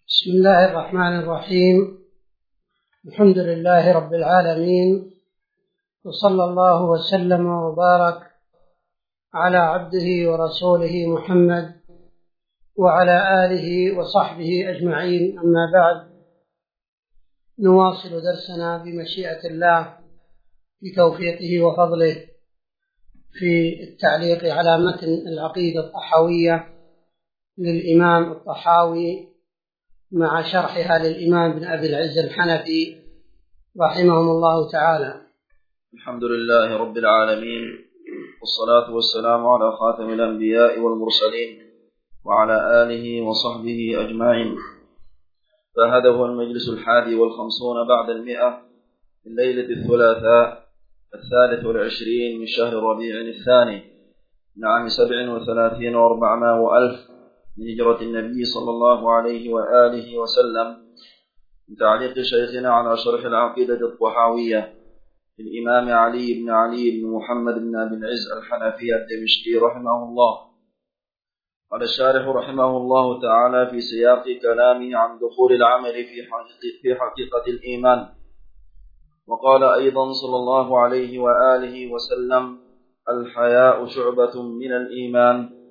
بسم الله الرحمن الرحيم. الحمد لله رب العالمين، وصلى الله وسلم وبارك على عبده ورسوله محمد وعلى آله وصحبه أجمعين. أما بعد، نواصل درسنا بمشيئة الله بتوفيقه وفضله في التعليق على متن العقيدة الطحاوية للإمام الطحاوي مع شرحها للإمام بن أبي العز الحنفي رحمهم الله تعالى. الحمد لله رب العالمين، والصلاة والسلام على خاتم الأنبياء والمرسلين وعلى آله وصحبه أجمعين. فهذا هو المجلس 51 بعد 100 من ليلة الثلاثاء 23 من شهر ربيع الثاني من عام 37 و400 وألف من هجرة النبي صلى الله عليه وآله وسلم، من تعليق شيخنا على شرح العقيدة الطحاوية للإمام علي بن محمد بن أبي العز الحنفي الدمشقي رحمه الله. قال الشارح رحمه الله تعالى في سياق كلامه عن دخول العمل في حقيقة الإيمان، وقال أيضا صلى الله عليه وآله وسلم: الحياء شعبة من الإيمان.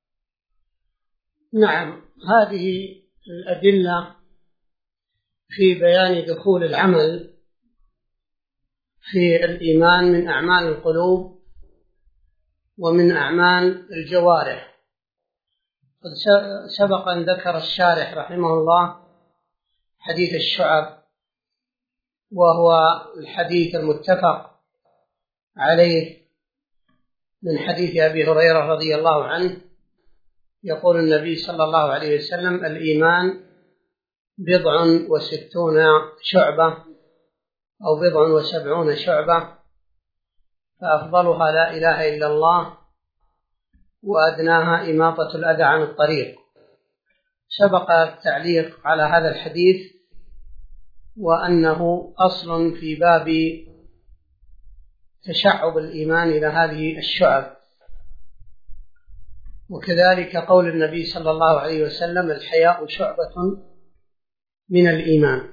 نعم، هذه الأدلة في بيان دخول العمل في الإيمان من أعمال القلوب ومن أعمال الجوارح. قد سبق أن ذكر الشارح رحمه الله حديث الشعب، وهو الحديث المتفق عليه من حديث أبي هريرة رضي الله عنه، يقول النبي صلى الله عليه وسلم: الإيمان 60 شعبة أو 70 شعبة، فأفضلها لا إله إلا الله، وأدناها إماطة الأذى عن الطريق. سبق التعليق على هذا الحديث، وأنه أصل في باب تشعب الإيمان إلى هذه الشعب. وكذلك قول النبي صلى الله عليه وسلم: الحياء شعبة من الإيمان.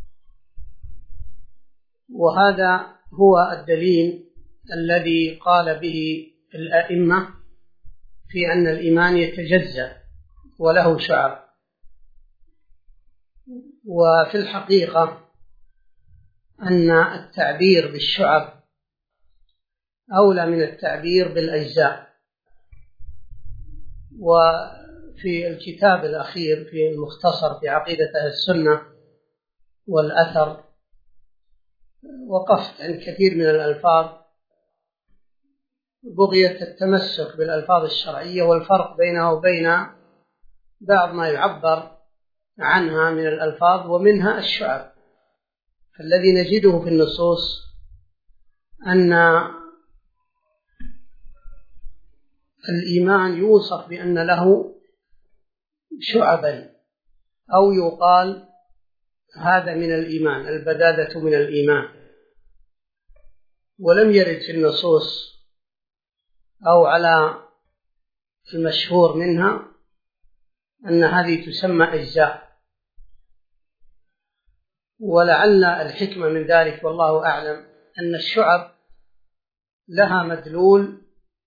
وهذا هو الدليل الذي قال به الأئمة في أن الإيمان يتجزأ وله شعب. وفي الحقيقة أن التعبير بالشعب أولى من التعبير بالأجزاء. وفي الكتاب الأخير في المختصر في عقيدة أهل السنة والأثر وقفت عن كثير من الألفاظ بغية التمسك بالألفاظ الشرعية والفرق بينها وبين بعض ما يعبر عنها من الألفاظ ومنها الشعب. فالذي نجده في النصوص أن الإيمان يوصف بأن له شعبا، أو يقال هذا من الإيمان، البدادة من الإيمان. ولم يرد في النصوص أو على المشهور منها أن هذه تسمى أجزاء. ولعل الحكمة من ذلك والله أعلم أن الشعب لها مدلول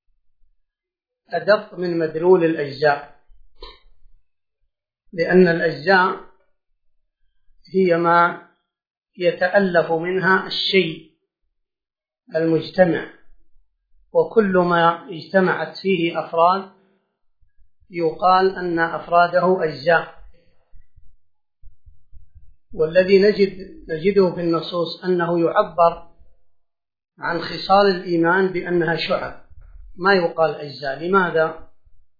أدق من مدلول الأجزاء، لأن الأجزاء هي ما يتألف منها الشيء المجتمع، وكل ما اجتمعت فيه أفراد يقال أن أفراده أجزاء. والذي نجده في النصوص أنه يعبر عن خصال الإيمان بأنها شعب، ما يقال أجزاء. لماذا؟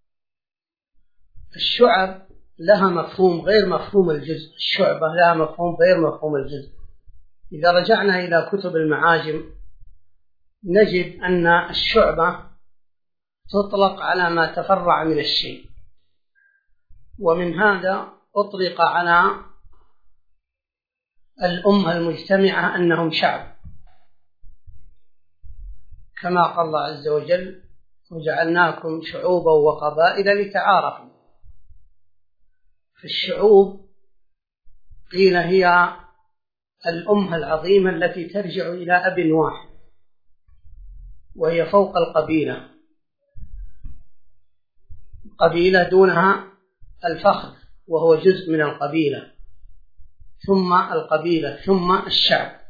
الشعب لها مفهوم غير مفهوم الجزء، الشعبة لها مفهوم غير مفهوم الجزء. إذا رجعنا إلى كتب المعاجم نجد أن الشعبة تطلق على ما تفرع من الشيء، ومن هذا أطلق على الأمة المجتمعة أنهم شعب، كما قال الله عز وجل: وجعلناكم شعوبا وقبائل لتعارفوا. فالشعوب قيل هي الأمة العظيمة التي ترجع إلى أب واحد، وهي فوق القبيلة، قبيلة دونها الفخذ وهو جزء من القبيلة، ثم القبيلة، ثم الشعب.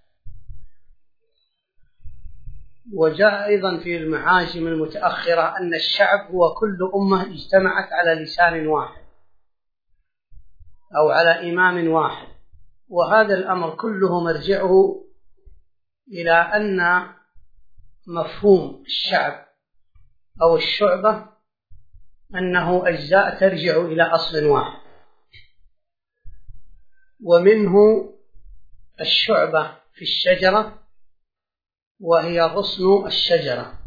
وجاء أيضا في المعاجم المتأخرة أن الشعب هو كل أمة اجتمعت على لسان واحد أو على إمام واحد، وهذا الأمر كله مرجعه إلى أن مفهوم الشعب أو الشعبة أنه أجزاء ترجع إلى أصل واحد. ومنه الشعبة في الشجرة وهي غصن الشجرة،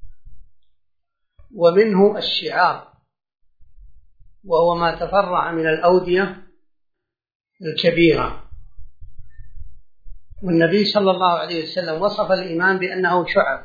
ومنه الشعار وهو ما تفرع من الأودية الكبيرة. والنبي صلى الله عليه وسلم وصف الإيمان بأنه شعب،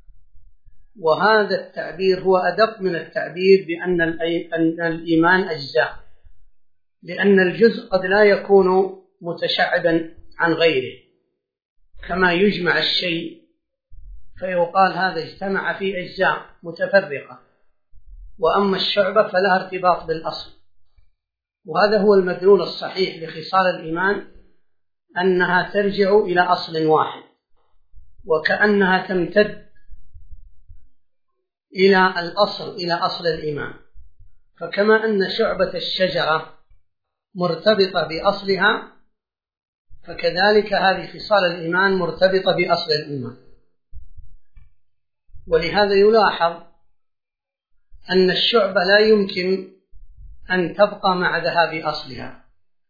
وهذا التعبير هو أدق من التعبير بأن الإيمان أجزاء، لأن الجزء قد لا يكون متشعبا عن غيره، كما يجمع الشيء فيقال هذا اجتمع في أجزاء متفرقة، وأما الشعبة فلها ارتباط بالأصل. وهذا هو المدلول الصحيح لخصال الإيمان، أنها ترجع إلى أصل واحد، وكأنها تمتد إلى الأصل، إلى أصل الإيمان. فكما أن شعبة الشجرة مرتبطة بأصلها، فكذلك هذه خصال الإيمان مرتبطة بأصل الإيمان. ولهذا يلاحظ أن الشعبة لا يمكن أن تبقى مع ذهاب أصلها،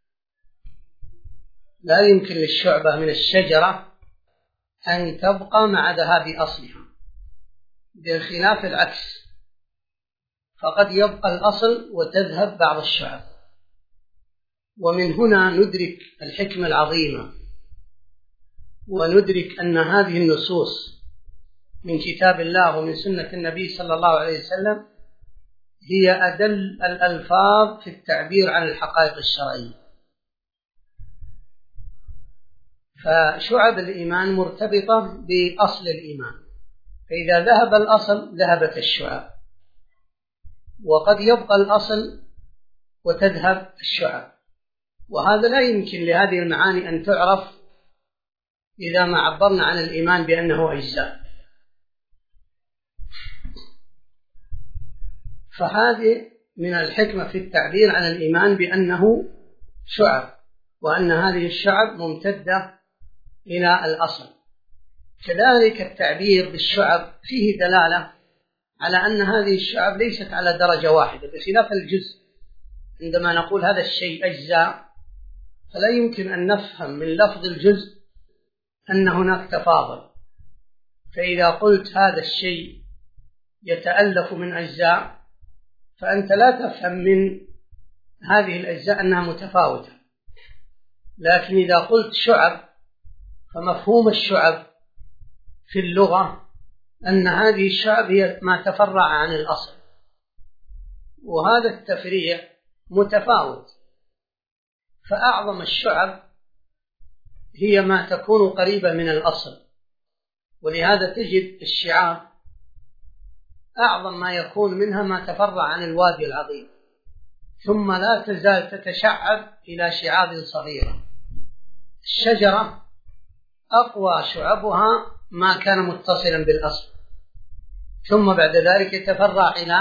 لا يمكن للشعبة من الشجرة أن تبقى مع ذهاب أصلها، بخلاف العكس، فقد يبقى الأصل وتذهب بعض الشعب. ومن هنا ندرك الحكمة العظيمة، وندرك أن هذه النصوص من كتاب الله ومن سنة النبي صلى الله عليه وسلم هي أدل الألفاظ في التعبير عن الحقائق الشرعية. فشعب الإيمان مرتبطة بأصل الإيمان، فإذا ذهب الأصل ذهبت الشعب، وقد يبقى الأصل وتذهب الشعب. وهذا لا يمكن لهذه المعاني أن تعرف إذا ما عبرنا عن الإيمان بأنه أجزاء. فهذه من الحكمة في التعبير عن الإيمان بأنه شعب، وأن هذه الشعب ممتدة إلى الأصل. كذلك التعبير بالشعب فيه دلالة على أن هذه الشعب ليست على درجة واحدة، بخلاف الجزء. عندما نقول هذا الشيء أجزاء فلا يمكن أن نفهم من لفظ الجزء أن هناك تفاضل. فإذا قلت هذا الشيء يتألف من أجزاء فأنت لا تفهم من هذه الأجزاء أنها متفاوتة. لكن إذا قلت شعب فمفهوم الشعب في اللغة أن هذه الشعب هي ما تفرع عن الأصل، وهذا التفريع متفاوت. فأعظم الشعب هي ما تكون قريبة من الأصل، ولهذا تجد الشعاب أعظم ما يكون منها ما تفرع عن الوادي العظيم، ثم لا تزال تتشعب إلى شعاب صغيرة. الشجرة أقوى شعبها ما كان متصلا بالأصل، ثم بعد ذلك يتفرع إلى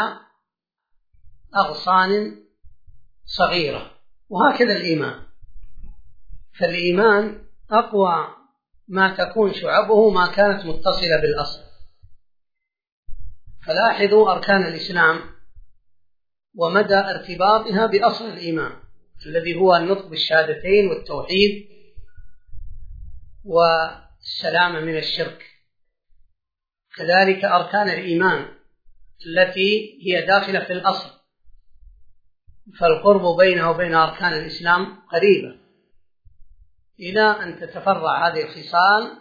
أغصان صغيرة، وهكذا الإيمان. فالإيمان أقوى ما تكون شعبه ما كانت متصلة بالأصل. فلاحظوا أركان الإسلام ومدى ارتباطها بأصل الإيمان الذي هو النطق بالشهادتين والتوحيد والسلامة من الشرك. كذلك أركان الإيمان التي هي داخلة في الأصل، فالقرب بينها وبين أركان الإسلام قريبة، إلى أن تتفرع هذه الخصال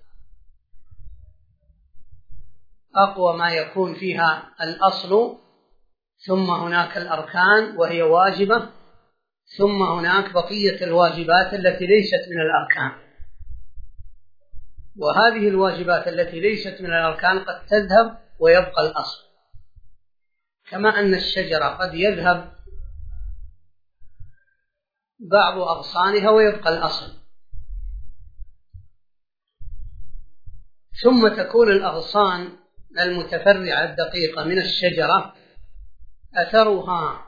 أقوى ما يكون فيها الأصل، ثم هناك الأركان وهي واجبة، ثم هناك بقية الواجبات التي ليست من الأركان، وهذه الواجبات التي ليست من الأركان قد تذهب ويبقى الأصل، كما أن الشجرة قد يذهب بعض أغصانها ويبقى الأصل، ثم تكون الأغصان المتفرعة الدقيقة من الشجرة أثرها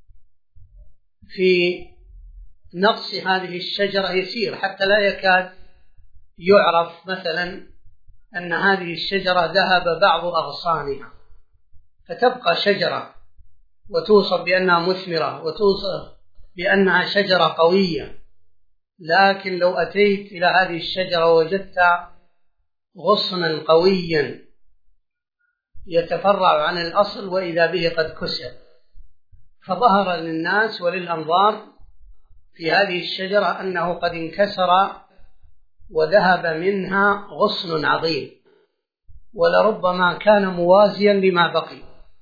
في نقص هذه الشجرة يسير، حتى لا يكاد يعرف مثلا أن هذه الشجرة ذهب بعض أغصانها، فتبقى شجرة وتوصف بأنها مثمرة وتوصف بأنها شجرة قوية. لكن لو أتيت إلى هذه الشجرة ووجدت غصنا قويا يتفرع عن الأصل وإذا به قد كسر، فظهر للناس وللأنظار في هذه الشجرة أنه قد انكسر وذهب منها غصن عظيم، ولربما كان موازيا لما بقي.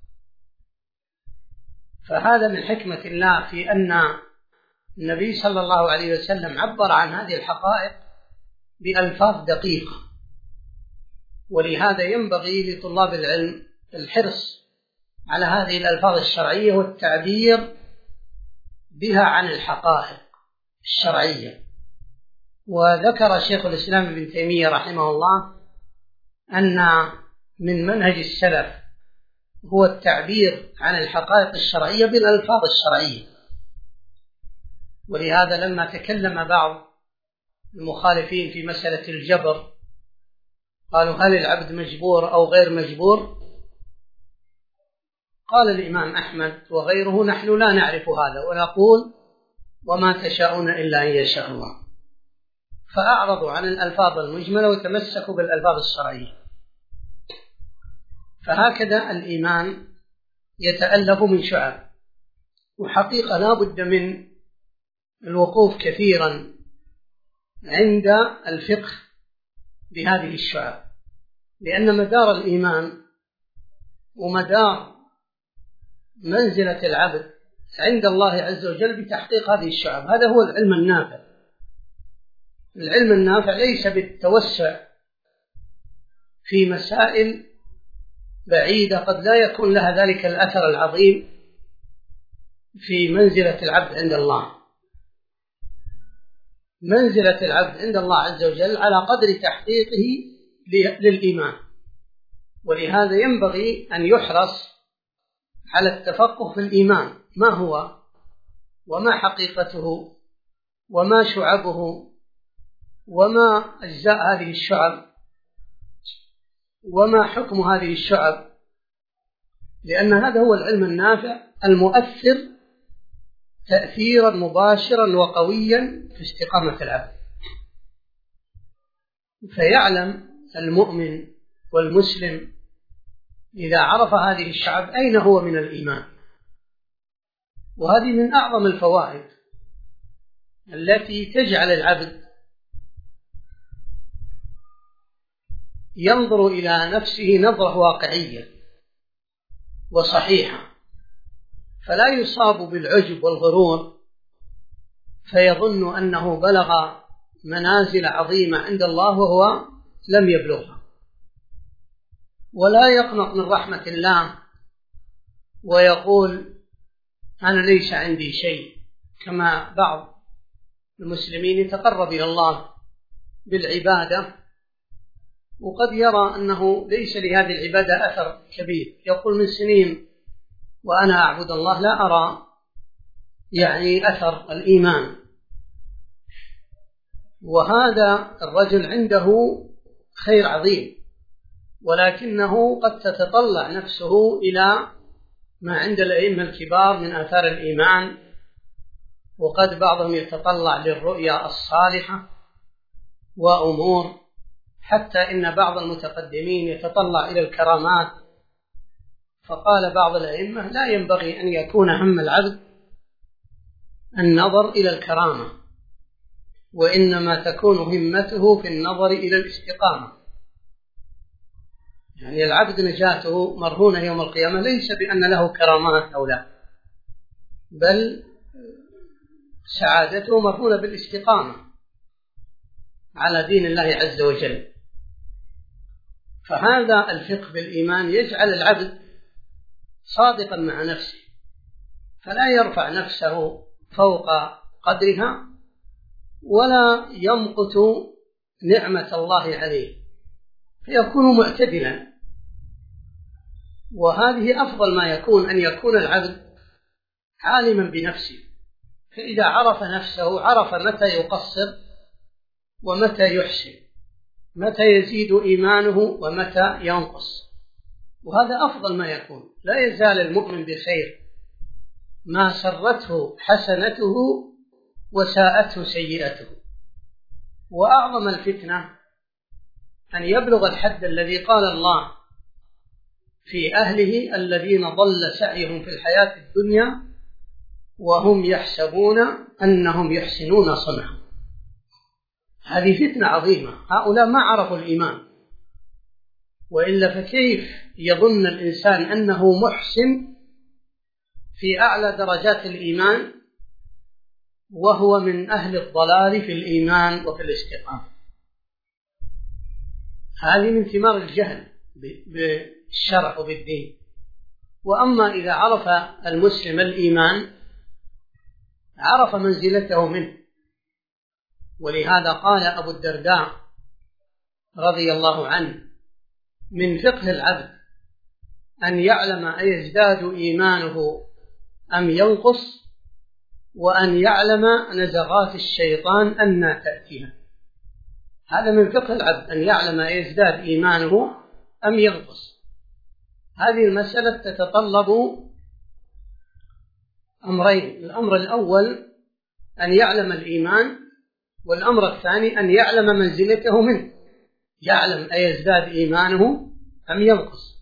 فهذا من حكمة الله في أن النبي صلى الله عليه وسلم عبر عن هذه الحقائق بألفاظ دقيقة، ولهذا ينبغي لطلاب العلم الحرص على هذه الألفاظ الشرعية والتعبير بها عن الحقائق الشرعية. وذكر شيخ الإسلام ابن تيمية رحمه الله أن من منهج السلف هو التعبير عن الحقائق الشرعية بالألفاظ الشرعية، ولهذا لما تكلم بعض المخالفين في مسألة الجبر قالوا هل العبد مجبور أو غير مجبور؟ قال الإمام أحمد وغيره نحن لا نعرف هذا ونقول وما تشاءون إلا أن يشاء الله، فأعرضوا عن الألفاظ المجملة وتمسكوا بالألفاظ الشرعية. فهكذا الإيمان يتألف من شعب، وحقيقة لا بد من الوقوف كثيرا عند الفقه بهذه الشعب، لأن مدار الإيمان ومدار منزلة العبد عند الله عز وجل بتحقيق هذه الشعب. هذا هو العلم النافع. العلم النافع ليس بالتوسع في مسائل بعيدة قد لا يكون لها ذلك الأثر العظيم في منزلة العبد عند الله. منزلة العبد عند الله عز وجل على قدر تحقيقه للإيمان، ولهذا ينبغي أن يحرص على التفقه في الإيمان، ما هو وما حقيقته وما شعبه وما أجزاء هذه الشعب وما حكم هذه الشعب، لأن هذا هو العلم النافع المؤثر تأثيرا مباشرا وقويا في استقامة العبد. فيعلم المؤمن والمسلم إذا عرف هذه الشعب أين هو من الإيمان. وهذه من أعظم الفوائد التي تجعل العبد ينظر إلى نفسه نظرة واقعية وصحيحة، فلا يصاب بالعجب والغرور فيظن أنه بلغ منازل عظيمة عند الله وهو لم يبلغها، ولا يقنط من رحمة الله ويقول أنا ليس عندي شيء، كما بعض المسلمين يتقرب إلى الله بالعبادة وقد يرى أنه ليس لهذه العبادة أثر كبير، يقول من سنين وأنا أعبد الله لا أرى يعني أثر الإيمان. وهذا الرجل عنده خير عظيم، ولكنه قد تتطلع نفسه إلى ما عند الأئمة الكبار من آثار الإيمان، وقد بعضهم يتطلع للرؤيا الصالحة وأمور، حتى إن بعض المتقدمين يتطلع إلى الكرامات. فقال بعض الأئمة لا ينبغي أن يكون هم العبد النظر إلى الكرامة، وإنما تكون همته في النظر إلى الاستقامة. يعني العبد نجاته مرهونة يوم القيامة ليس بأن له كرامات أو لا، بل سعادته مرهونة بالاستقامة على دين الله عز وجل. فهذا الفقه بالإيمان يجعل العبد صادقا مع نفسه، فلا يرفع نفسه فوق قدرها ولا يمقت نعمة الله عليه، فيكون معتدلا. وهذه أفضل ما يكون، أن يكون العبد عالما بنفسه، فإذا عرف نفسه عرف متى يقصر ومتى يحسن، متى يزيد إيمانه ومتى ينقص، وهذا أفضل ما يكون. لا يزال المؤمن بخير ما سرته حسنته وساءته سيئته. وأعظم الفتنة أن يبلغ الحد الذي قال الله في أهله الذين ضل سعيهم في الحياة الدنيا وهم يحسبون أنهم يحسنون صنعا. هذه فتنة عظيمة، هؤلاء ما عرفوا الإيمان، وإلا فكيف يظن الإنسان أنه محسن في أعلى درجات الإيمان وهو من أهل الضلال في الإيمان وفي الاستقامة؟ هذه من ثمار الجهل بالشرع وبالدين. وأما إذا عرف المسلم الإيمان عرف منزلته منه. ولهذا قال أبو الدرداء رضي الله عنه: من فقه العبد أن يعلم أيزداد إيمانه أم ينقص، وأن يعلم نزغات الشيطان أن تأتيها. هذا من فقه العبد، أن يعلم أيزداد إيمانه أم ينقص. هذه المسألة تتطلب أمرين: الأمر الأول أن يعلم الإيمان، والأمر الثاني أن يعلم منزلته منه، يعلم أيزداد إيمانه أم ينقص.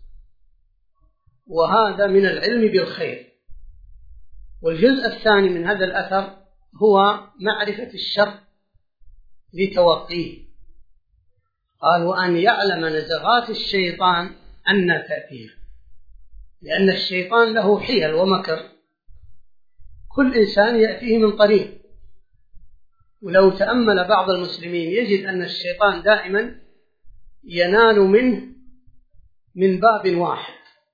وهذا من العلم بالخير. والجزء الثاني من هذا الأثر هو معرفة الشر لتوقيه. قال: وأن يعلم نزغات الشيطان أن تأتيه، لأن الشيطان له حيل ومكر، كل إنسان يأتيه من طريق. ولو تأمل بعض المسلمين يجد أن الشيطان دائما ينال منه من باب واحد،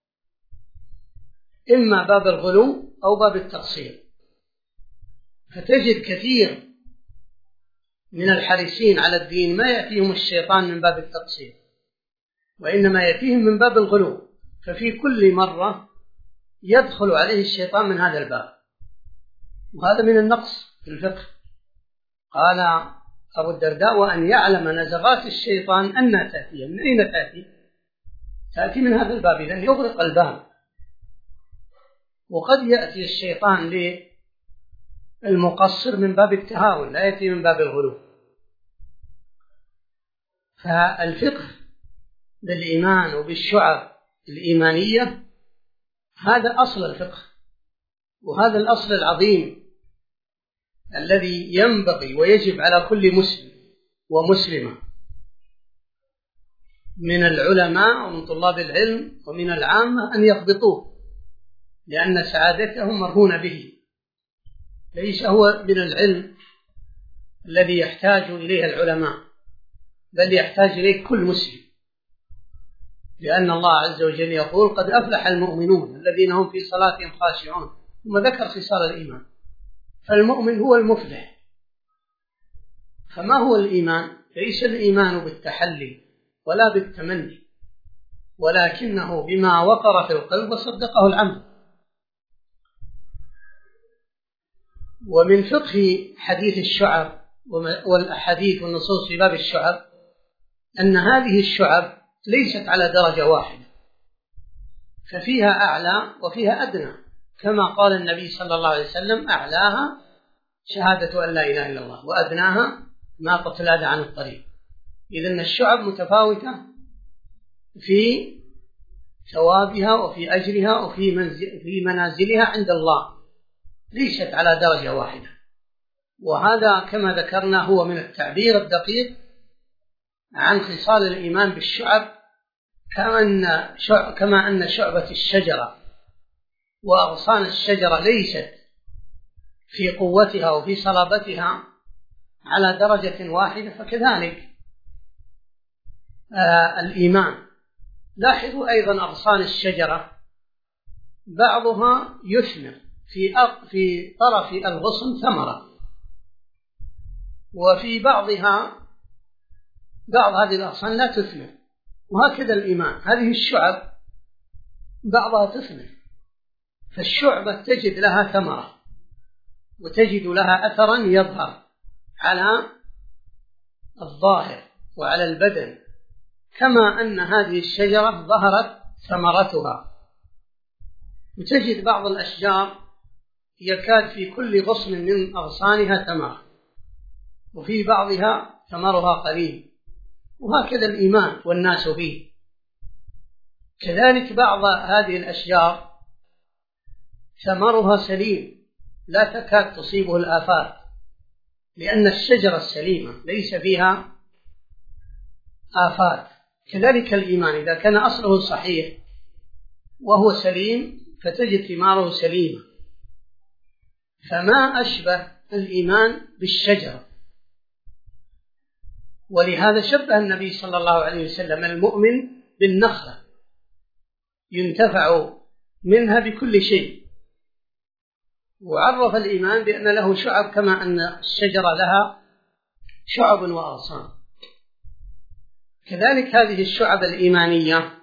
إما باب الغلو أو باب التقصير. فتجد كثير من الحريصين على الدين ما يأتيهم الشيطان من باب التقصير، وإنما يأتيهم من باب الغلو، ففي كل مرة يدخل عليه الشيطان من هذا الباب، وهذا من النقص في الفقه. قال أبو الدرداء: وأن يعلم نزغات الشيطان أن تأتي. من أين تأتي؟ تأتي من هذا الباب، إذن يغلق الباب. وقد يأتي الشيطان للمقصر من باب التهاون، لا يأتي من باب الغلو. فالفقه بالإيمان وبالشعب الإيمانية هذا أصل الفقه، وهذا الأصل العظيم الذي ينبغي ويجب على كل مسلم ومسلمة من العلماء ومن طلاب العلم ومن العامة أن يضبطوه، لأن سعادتهم مرهونة به. ليس هو من العلم الذي يحتاج إليه العلماء، بل يحتاج إليه كل مسلم، لأن الله عز وجل يقول: قد أفلح المؤمنون الذين هم في صلاتهم خاشعون، ثم ذكر خصال الإيمان. فالمؤمن هو المفلح. فما هو الإيمان؟ ليس الإيمان بالتحلي ولا بالتمني، ولكنه بما وقر في القلب وصدقه العمل. ومن فقه حديث الشعب والأحاديث والنصوص في باب الشعب أن هذه الشعب ليست على درجة واحدة، ففيها أعلى وفيها أدنى، كما قال النبي صلى الله عليه وسلم: أعلاها شهادة أن لا إله إلا الله، وأدناها ماطة الأذى عن الطريق. إذن الشعب متفاوتة في ثوابها وفي أجرها وفي منازلها عند الله، ليست على درجة واحدة. وهذا كما ذكرنا هو من التعبير الدقيق عن خصال الإيمان بالشعب، كما أن شعبة الشجرة وأغصان الشجرة ليست في قوتها وفي صلابتها على درجة واحدة، فكذلك الإيمان. لاحظوا أيضا أغصان الشجرة بعضها يثمر في طرف الغصن ثمرة، وفي بعض هذه الأغصان لا تثمر، وهكذا الإيمان. هذه الشعب بعضها تثمر، فالشعبة تجد لها ثمرة وتجد لها أثرا يظهر على الظاهر وعلى البدن، كما أن هذه الشجرة ظهرت ثمرتها. وتجد بعض الأشجار يكاد في كل غصن من أغصانها ثمرة، وفي بعضها ثمرها قليل، وهكذا الإيمان والناس فيه. كذلك بعض هذه الأشجار ثمرها سليم لا تكاد تصيبه الآفات، لأن الشجرة السليمة ليس فيها آفات. كذلك الإيمان إذا كان أصله صحيح وهو سليم فتجد ثماره سليمة. فما أشبه الإيمان بالشجرة، ولهذا شبه النبي صلى الله عليه وسلم المؤمن بالنخلة ينتفع منها بكل شيء، وعرف الإيمان بأن له شعب كما أن الشجرة لها شعب وأغصان. كذلك هذه الشعب الإيمانية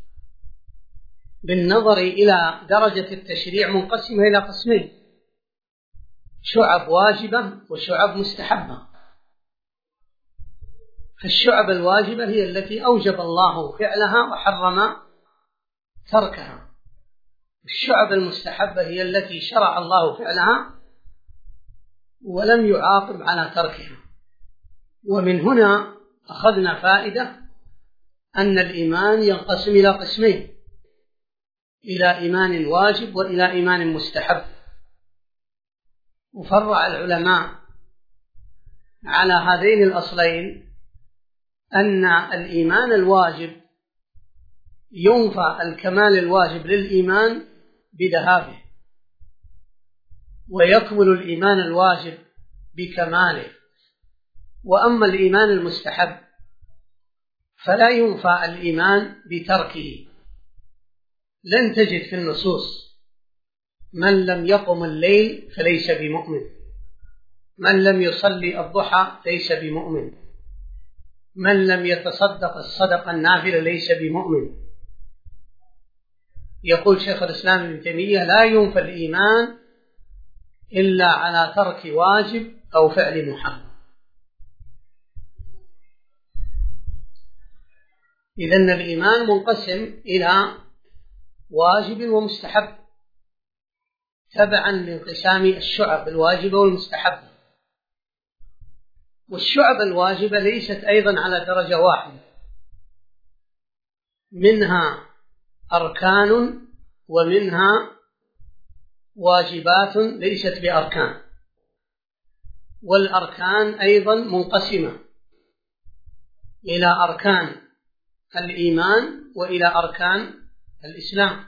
بالنظر إلى درجة التشريع منقسمة إلى قسمين: شعب واجبة وشعب مستحبة. فالشعب الواجبة هي التي أوجب الله فعلها وحرم تركها، الشعب المستحبة هي التي شرع الله فعلها ولم يعاقب على تركها. ومن هنا أخذنا فائدة أن الإيمان ينقسم إلى قسمين: إلى إيمان واجب وإلى إيمان مستحب. وفرع العلماء على هذين الأصلين أن الإيمان الواجب ينفى الكمال الواجب للإيمان بذهابه، ويكمل الإيمان الواجب بكماله. وأما الإيمان المستحب فلا ينفى الإيمان بتركه. لن تجد في النصوص من لم يقم الليل فليس بمؤمن، من لم يصلي الضحى ليس بمؤمن، من لم يتصدق الصدقة النافلة ليس بمؤمن. يقول شيخ الإسلام ابن تيمية: لا ينفى الإيمان إلا على ترك واجب أو فعل محرم. إذن الإيمان منقسم إلى واجب ومستحب تبعا لانقسام الشعب الواجبة والمستحبة. والشعب الواجبة ليست أيضا على درجة واحدة، منها أركان ومنها واجبات ليست بأركان. والأركان أيضا منقسمة إلى أركان الإيمان وإلى أركان الإسلام.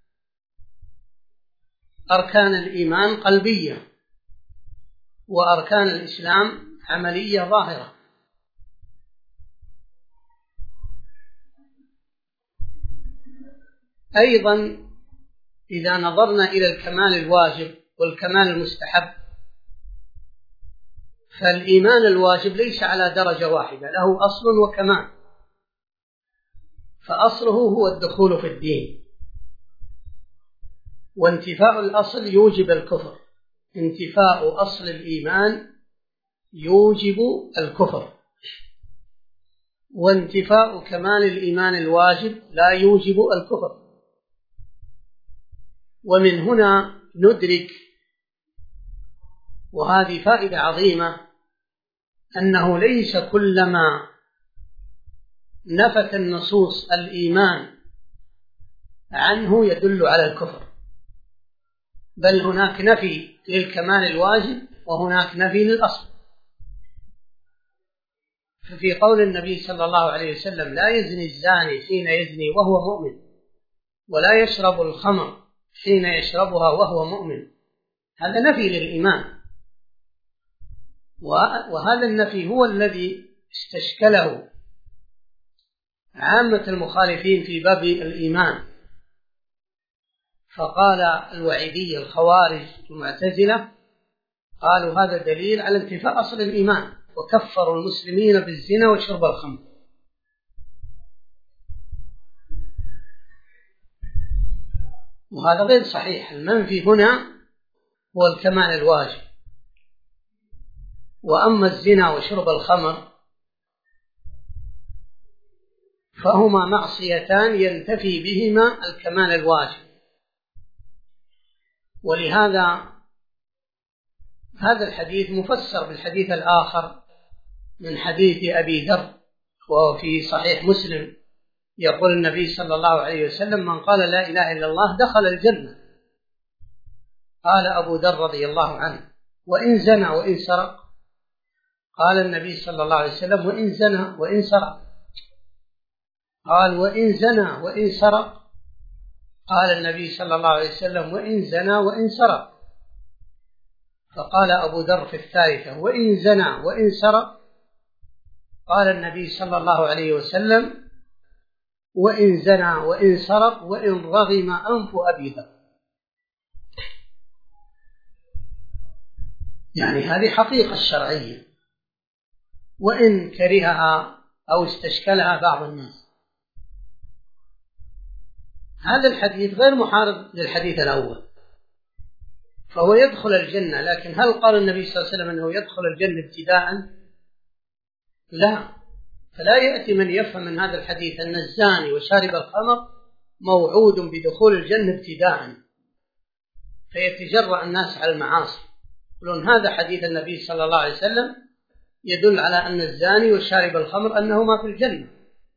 أركان الإيمان قلبية، وأركان الإسلام عملية ظاهرة. أيضا إذا نظرنا إلى الكمال الواجب والكمال المستحب، فالإيمان الواجب ليس على درجة واحدة، له أصل وكمال. فأصله هو الدخول في الدين، وانتفاء الأصل يوجب الكفر. انتفاء أصل الإيمان يوجب الكفر، وانتفاء كمال الإيمان الواجب لا يوجب الكفر. ومن هنا ندرك، وهذه فائدة عظيمة، أنه ليس كلما نفت النصوص الإيمان عنه يدل على الكفر، بل هناك نفي للكمال الواجب وهناك نفي للأصل. ففي قول النبي صلى الله عليه وسلم: لا يزني الزاني حين يزني وهو مؤمن، ولا يشرب الخمر حين يشربها وهو مؤمن، هذا نفي للإيمان. وهذا النفي هو الذي استشكله عامة المخالفين في باب الإيمان، فقال الوعيدية الخوارج المعتزلة قالوا هذا دليل على انتفاء أصل الإيمان، وكفروا المسلمين بالزنا وشرب الخمر. وهذا غير صحيح. المنفي هنا هو الكمال الواجب، وأما الزنا وشرب الخمر فهما معصيتان ينتفي بهما الكمال الواجب. ولهذا هذا الحديث مفسر بالحديث الآخر من حديث أبي ذر وهو في صحيح مسلم، يقول النبي صلى الله عليه وسلم: من قال لا إله إلا الله دخل الجنة. قال أبو ذر رضي الله عنه: وإن زنى وإن سرق؟ قال النبي صلى الله عليه وسلم: وإن زنى وإن سرق. قال: وإن زنى وإن سرق؟ قال النبي صلى الله عليه وسلم: وإن زنى وإن سرق. فقال أبو ذر في الثالثة: وإن زنى وإن سرق؟ قال النبي صلى الله عليه وسلم: وإن زنى وإن سرق وإن رغم أنف أبي ذر. يعني هذه حقيقة شرعية، وإن كرهها أو استشكلها بعض الناس. هذا الحديث غير محارب للحديث الأول، فهو يدخل الجنة، لكن هل قال النبي صلى الله عليه وسلم أنه يدخل الجنة ابتداء؟ لا. فلا يأتي من يفهم من هذا الحديث أن الزاني وشارب الخمر موعود بدخول الجنة ابتداء فيتجرأ الناس على المعاصي، يقولون هذا حديث النبي صلى الله عليه وسلم يدل على أن الزاني وشارب الخمر أنهما في الجنة.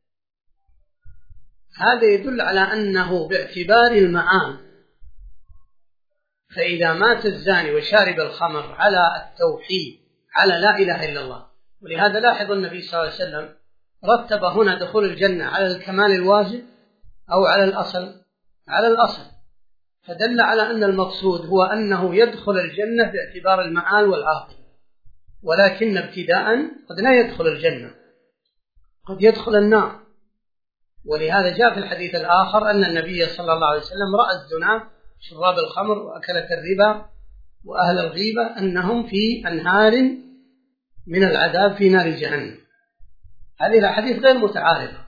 هذا يدل على أنه باعتبار المعان، فإذا مات الزاني وشارب الخمر على التوحيد على لا إله إلا الله، ولهذا لاحظ النبي صلى الله عليه وسلم رتب هنا دخول الجنة على الكمال الواجب أو على الأصل؟ على الأصل، فدل على أن المقصود هو أنه يدخل الجنة باعتبار المعال والعاقل، ولكن ابتداء قد لا يدخل الجنة، قد يدخل النار. ولهذا جاء في الحديث الآخر أن النبي صلى الله عليه وسلم رأى الزنا شراب الخمر وأكلة الربا وأهل الغيبة أنهم في أنهار من العذاب في نار جهنم. هذه الأحاديث غير متعارضة،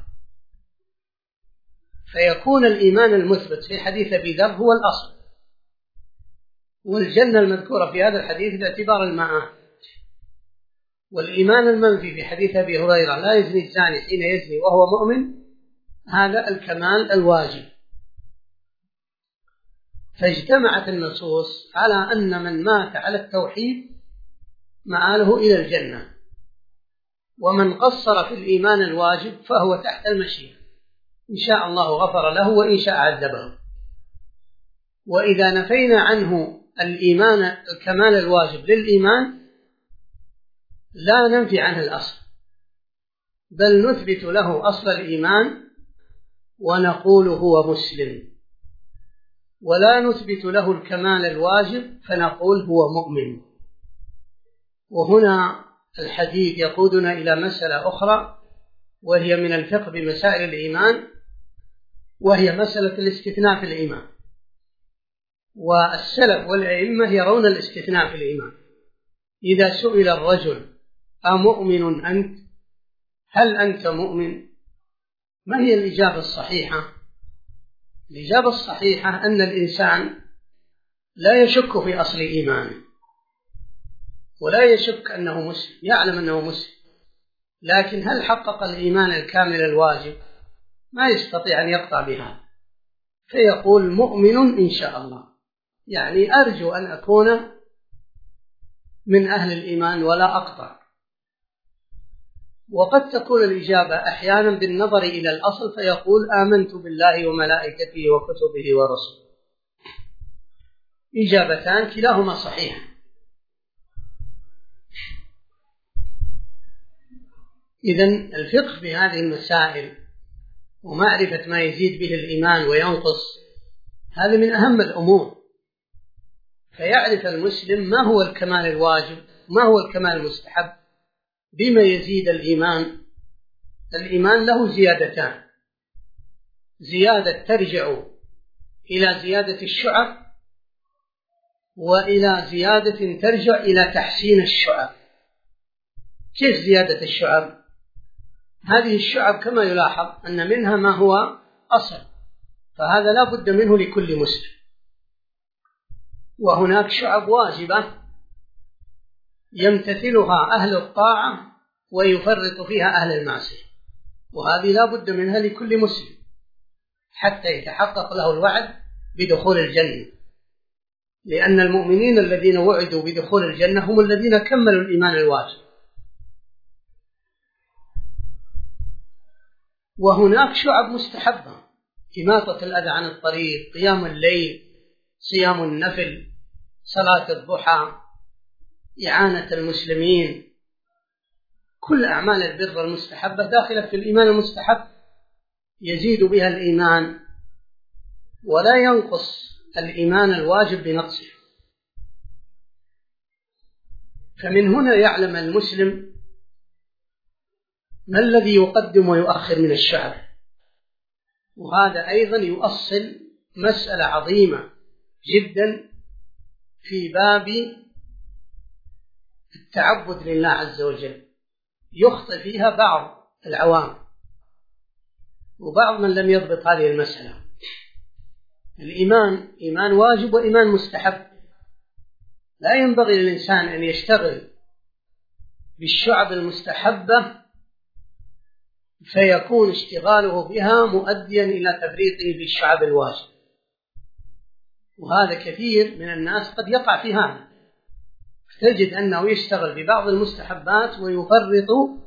فيكون الإيمان المثبت في حديث أبي ذر هو الأصل، والجنة المذكورة في هذا الحديث باعتبار المعاد، والإيمان المنفي في حديث أبي هريرة لا يزني الزاني حين يزني وهو مؤمن هذا الكمال الواجب. فاجتمعت النصوص على أن من مات على التوحيد مآله إلى الجنة، ومن قصر في الإيمان الواجب فهو تحت المشيئة، إن شاء الله غفر له وإن شاء عذبه. وإذا نفينا عنه الإيمان الكمال الواجب للإيمان لا ننفي عنه الأصل، بل نثبت له أصل الإيمان ونقول هو مسلم، ولا نثبت له الكمال الواجب فنقول هو مؤمن. وهنا الحديث يقودنا إلى مسألة أخرى، وهي من الفقه بمسائل الإيمان، وهي مسألة الاستثناء في الإيمان. والسلف والأئمة يرون الاستثناء في الإيمان. إذا سئل الرجل: أمؤمن أنت؟ هل أنت مؤمن؟ ما هي الإجابة الصحيحة؟ الإجابة الصحيحة أن الإنسان لا يشك في أصل إيمانه، ولا يشك أنه مسلم، يعلم أنه مسلم، لكن هل حقق الإيمان الكامل الواجب؟ ما يستطيع أن يقطع بها، فيقول مؤمن إن شاء الله، يعني أرجو أن أكون من أهل الإيمان ولا أقطع. وقد تكون الإجابة أحيانا بالنظر إلى الأصل، فيقول آمنت بالله وملائكته وكتبه ورسله. إجابتان كلاهما صحيحة. إذن الفقه بهذه المسائل ومعرفة ما يزيد به الإيمان وينقص هذا من أهم الأمور، فيعرف المسلم ما هو الكمال الواجب ما هو الكمال المستحب؟ بما يزيد الإيمان؟ الإيمان له زيادتان: زيادة ترجع إلى زيادة الشعب، وإلى زيادة ترجع إلى تحسين الشعب. كيف زيادة الشعب؟ هذه الشعب كما يلاحظ أن منها ما هو أصل، فهذا لا بد منه لكل مسلم، وهناك شعب واجبة يمتثلها أهل الطاعة ويفرط فيها أهل المعصية، وهذه لا بد منها لكل مسلم حتى يتحقق له الوعد بدخول الجنة، لأن المؤمنين الذين وعدوا بدخول الجنة هم الذين كملوا الإيمان الواجب. وهناك شعب مستحبة: إماطة الأذى عن الطريق، قيام الليل، صيام النفل، صلاة الضحى، إعانة المسلمين، كل أعمال البر المستحبة داخلة في الإيمان المستحب، يزيد بها الإيمان ولا ينقص الإيمان الواجب بنقصه. فمن هنا يعلم المسلم ما الذي يقدم ويؤخر من الشعب، وهذا أيضا يؤصل مسألة عظيمة جدا في باب التعبد لله عز وجل، يخطئ فيها بعض العوام وبعض من لم يضبط هذه المسألة. الإيمان إيمان واجب وإيمان مستحب، لا ينبغي للإنسان أن يشتغل بالشعب المستحبة فيكون اشتغاله بها مؤديا إلى تفريطه بالشعب الواجب، وهذا كثير من الناس قد يقع في هذا، تجد أنه يشتغل ببعض المستحبات ويفرط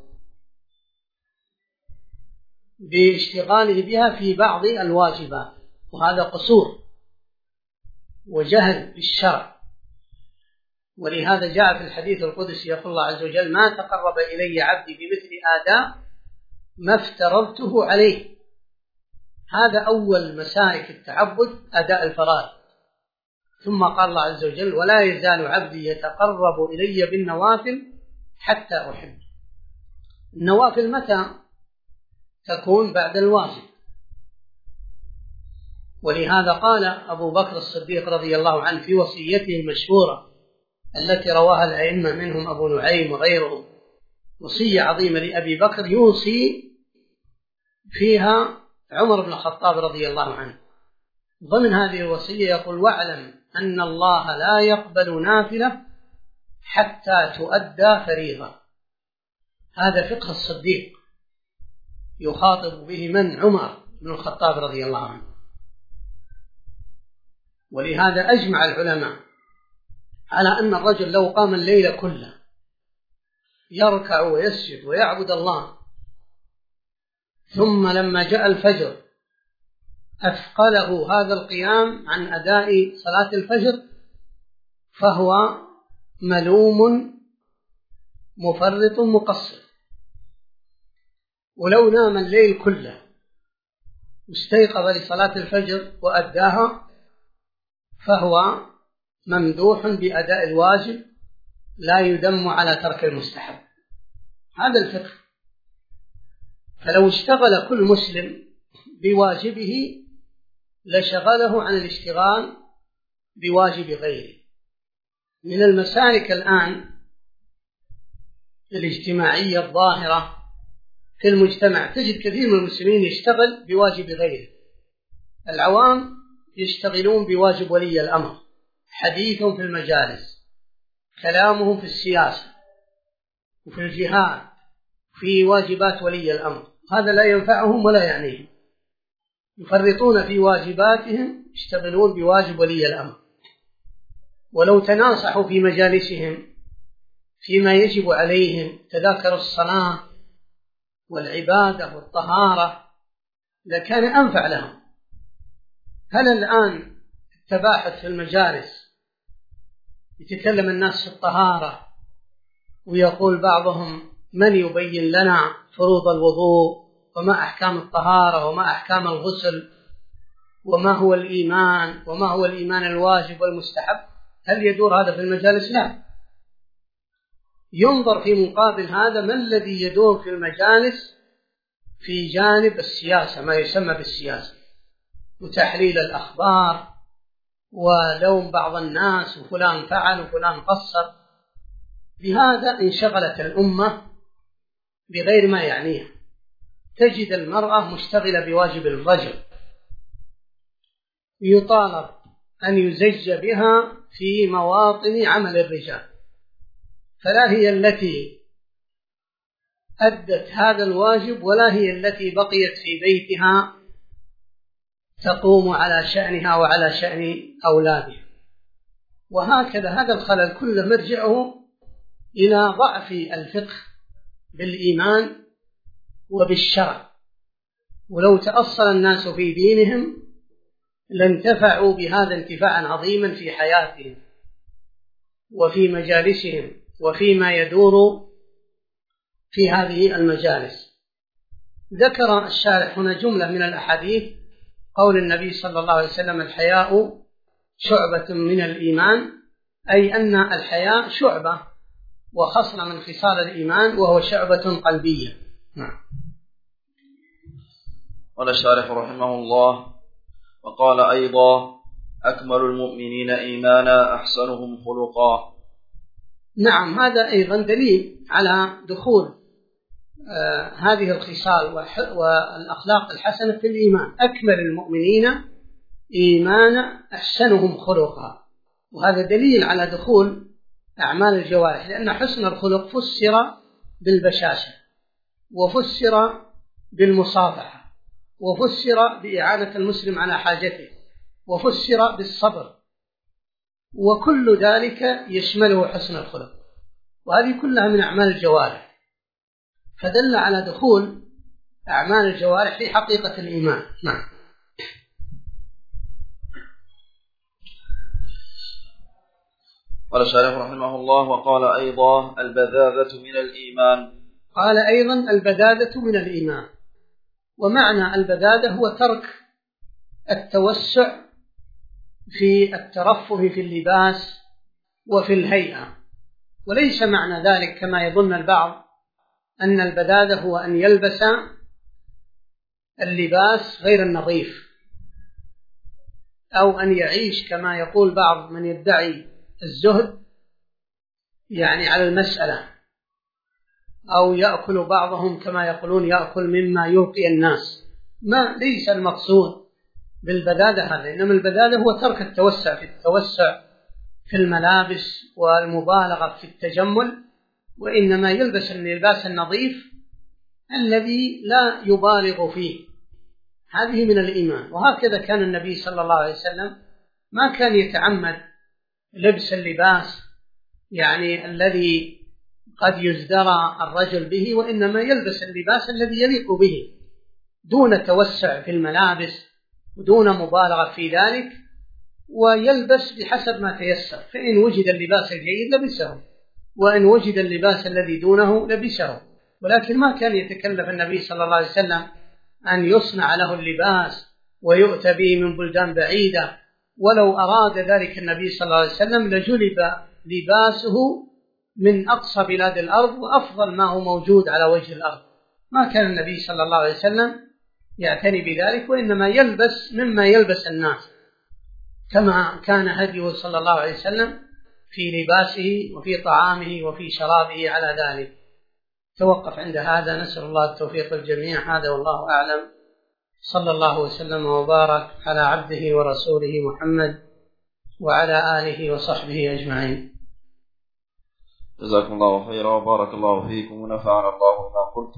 باشتغاله بها في بعض الواجبات، وهذا قصور وجهل بالشرع. ولهذا جاء في الحديث القدسي يقول الله عز وجل: ما تقرب إلي عبدي بمثل آداء ما افترضته عليه. هذا أول مسالك التعبد، أداء الفرائض. ثم قال الله عز وجل: ولا يزال عبدي يتقرب إلي بالنوافل حتى أحب. النوافل متى تكون؟ بعد الواجب. ولهذا قال أبو بكر الصديق رضي الله عنه في وصيته المشهورة التي رواها الأئمة منهم أبو نعيم وغيرهم، وصية عظيمة لأبي بكر يوصي فيها عمر بن الخطاب رضي الله عنه. ضمن هذه الوصية يقول: واعلم أن الله لا يقبل نافلة حتى تؤدى فريضة. هذا فقه الصديق يخاطب به من؟ عمر بن الخطاب رضي الله عنه. ولهذا أجمع العلماء على أن الرجل لو قام الليل كله يركع ويسجد ويعبد الله، ثم لما جاء الفجر أثقله هذا القيام عن أداء صلاة الفجر، فهو ملوم مفرط مقصر. ولو نام الليل كله واستيقظ لصلاة الفجر وأداها فهو ممدوح بأداء الواجب، لا يدم على ترك المستحب. هذا الفقه. فلو اشتغل كل مسلم بواجبه لشغله عن الاشتغال بواجب غيره. من المسالك الآن الاجتماعية الظاهرة في المجتمع تجد كثير من المسلمين يشتغل بواجب غيره. العوام يشتغلون بواجب ولي الأمر، حديثهم في المجالس، كلامهم في السياسة وفي الجهاد، في واجبات ولي الأمر. هذا لا ينفعهم ولا يعنيهم، يفرطون في واجباتهم، يشتغلون بواجب ولي الأمر. ولو تناصحوا في مجالسهم فيما يجب عليهم، تذاكروا الصلاة والعبادة والطهارة، لكان أنفع لهم. هل الآن التباحث في المجالس يتكلم الناس في الطهارة ويقول بعضهم: من يبين لنا فروض الوضوء وما أحكام الطهارة وما أحكام الغسل وما هو الإيمان وما هو الإيمان الواجب والمستحب؟ هل يدور هذا في المجالس؟ لا. ينظر في مقابل هذا ما الذي يدور في المجالس في جانب السياسة، ما يسمى بالسياسة، وتحليل الأخبار ولوم بعض الناس وفلان فعل وفلان قصر. بهذا انشغلت الأمة بغير ما يعنيها. تجد المرأة مشتغلة بواجب الرجل، يطالب أن يزج بها في مواطن عمل الرجال، فلا هي التي أدت هذا الواجب ولا هي التي بقيت في بيتها تقوم على شأنها وعلى شأن أولادها. وهكذا هذا الخلل كله مرجعه إلى ضعف الفقه بالإيمان وبالشرع. ولو تأصل الناس في دينهم لانتفعوا بهذا انتفاعا عظيما في حياتهم وفي مجالسهم وفيما يدور في هذه المجالس. ذكر الشارح هنا جملة من الأحاديث، قول النبي صلى الله عليه وسلم: الحياء شعبة من الإيمان، أي أن الحياء شعبة وخصلة من خصال الإيمان، وهو شعبة قلبية. نعم. قال الشارح رحمه الله: وقال أيضا: أكمل المؤمنين إيمانا أحسنهم خلقا. نعم، هذا أيضا دليل على دخول هذه الخصال والأخلاق الحسنة في الإيمان. أكمل المؤمنين إيمانا أحسنهم خلقا، وهذا دليل على دخول أعمال الجوارح، لأن حسن الخلق فسر بالبشاشة، وفسر بالمصافحة، وفسر بإعانة المسلم على حاجته، وفسر بالصبر، وكل ذلك يشمله حسن الخلق، وهذه كلها من أعمال الجوارح، فدل على دخول أعمال الجوارح في حقيقة الإيمان. نعم. قال الشارح رحمه الله: وقال أيضا: البذاذة من الإيمان. قال أيضا: البذاذة من الإيمان. ومعنى البذاذة هو ترك التوسع في الترفه في اللباس وفي الهيئة، وليس معنى ذلك كما يظن البعض أن البذاذة هو أن يلبس اللباس غير النظيف، أو أن يعيش كما يقول بعض من يدعي الزهد يعني على المسألة، أو يأكل بعضهم كما يقولون يأكل مما يلقي الناس. ما ليس المقصود بالبذاذة هذا، إنما البذاذة هو ترك التوسع في الملابس والمبالغة في التجمل، وإنما يلبس اللباس النظيف الذي لا يبالغ فيه. هذه من الإيمان. وهكذا كان النبي صلى الله عليه وسلم ما كان يتعمد لبس اللباس يعني الذي قد يزدرى الرجل به، وإنما يلبس اللباس الذي يليق به دون توسع في الملابس ودون مبالغة في ذلك، ويلبس بحسب ما تيسر، فإن وجد اللباس الجيد لبسه، وإن وجد اللباس الذي دونه لبسه. ولكن ما كان يتكلف النبي صلى الله عليه وسلم أن يصنع له اللباس ويؤتى به من بلدان بعيدة، ولو أراد ذلك النبي صلى الله عليه وسلم لجلب لباسه من أقصى بلاد الأرض وأفضل ما هو موجود على وجه الأرض. ما كان النبي صلى الله عليه وسلم يعتني بذلك، وإنما يلبس مما يلبس الناس، كما كان هديه صلى الله عليه وسلم في لباسه وفي طعامه وفي شرابه على ذلك. توقف عند هذا، نسأل الله التوفيق الجميع. هذا والله أعلم. صلى الله وسلم وبارك على عبده ورسوله محمد وعلى آله وصحبه أجمعين. جزاكم الله خيرا وبارك الله فيكم ونفعنا الله بما قلت.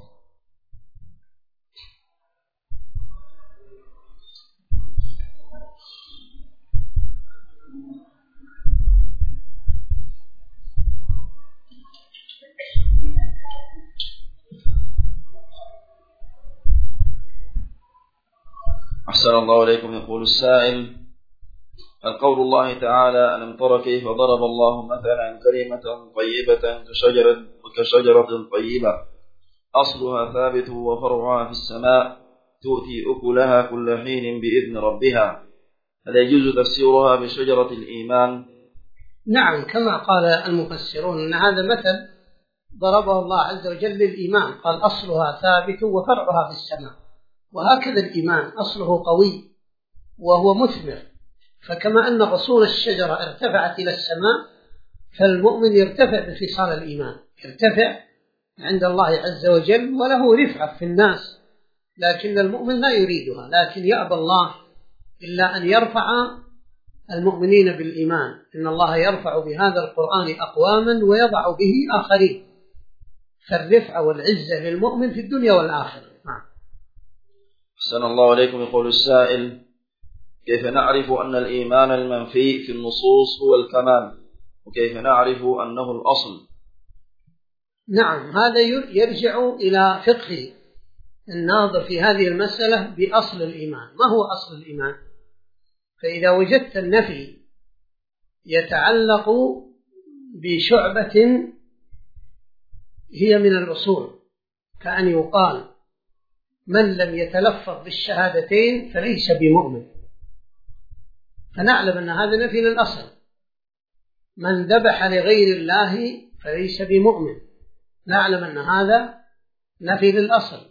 أحسن الله إليكم. يقول السائل: قول الله تعالى: ألم تر كيف ضرب الله مثلا كلمة طيبة كشجرة طيبة أصلها ثابت وفرعها في السماء تؤتي أكلها كل حين بإذن ربها، هل يجوز تفسيرها بشجرة الإيمان؟ نعم، كما قال المفسرون أن هذا مثل ضربه الله عز وجل للإيمان، قال أصلها ثابت وفرعها في السماء. وهكذا الإيمان أصله قوي وهو مثمر، فكما أن غصون الشجرة ارتفعت إلى السماء، فالمؤمن يرتفع بخصال الإيمان، يرتفع عند الله عز وجل وله رفعة في الناس، لكن المؤمن لا يريدها، لكن يأبى الله إلا أن يرفع المؤمنين بالإيمان. إن الله يرفع بهذا القرآن أقواما ويضع به آخرين، فالرفعة والعزة للمؤمن في الدنيا والآخرة. أحسن الله عليكم. يقول السائل: كيف نعرف أن الإيمان المنفي في النصوص هو الكمال، وكيف نعرف أنه الأصل؟ نعم، هذا يرجع إلى فقه الناظر في هذه المسألة بأصل الإيمان. ما هو أصل الإيمان؟ فإذا وجدت النفي يتعلق بشعبة هي من الأصول، كأن يقال من لم يتلفظ بالشهادتين فليس بمؤمن، فنعلم أن هذا نفي للأصل. من ذبح لغير الله فليس بمؤمن، نعلم أن هذا نفي للأصل.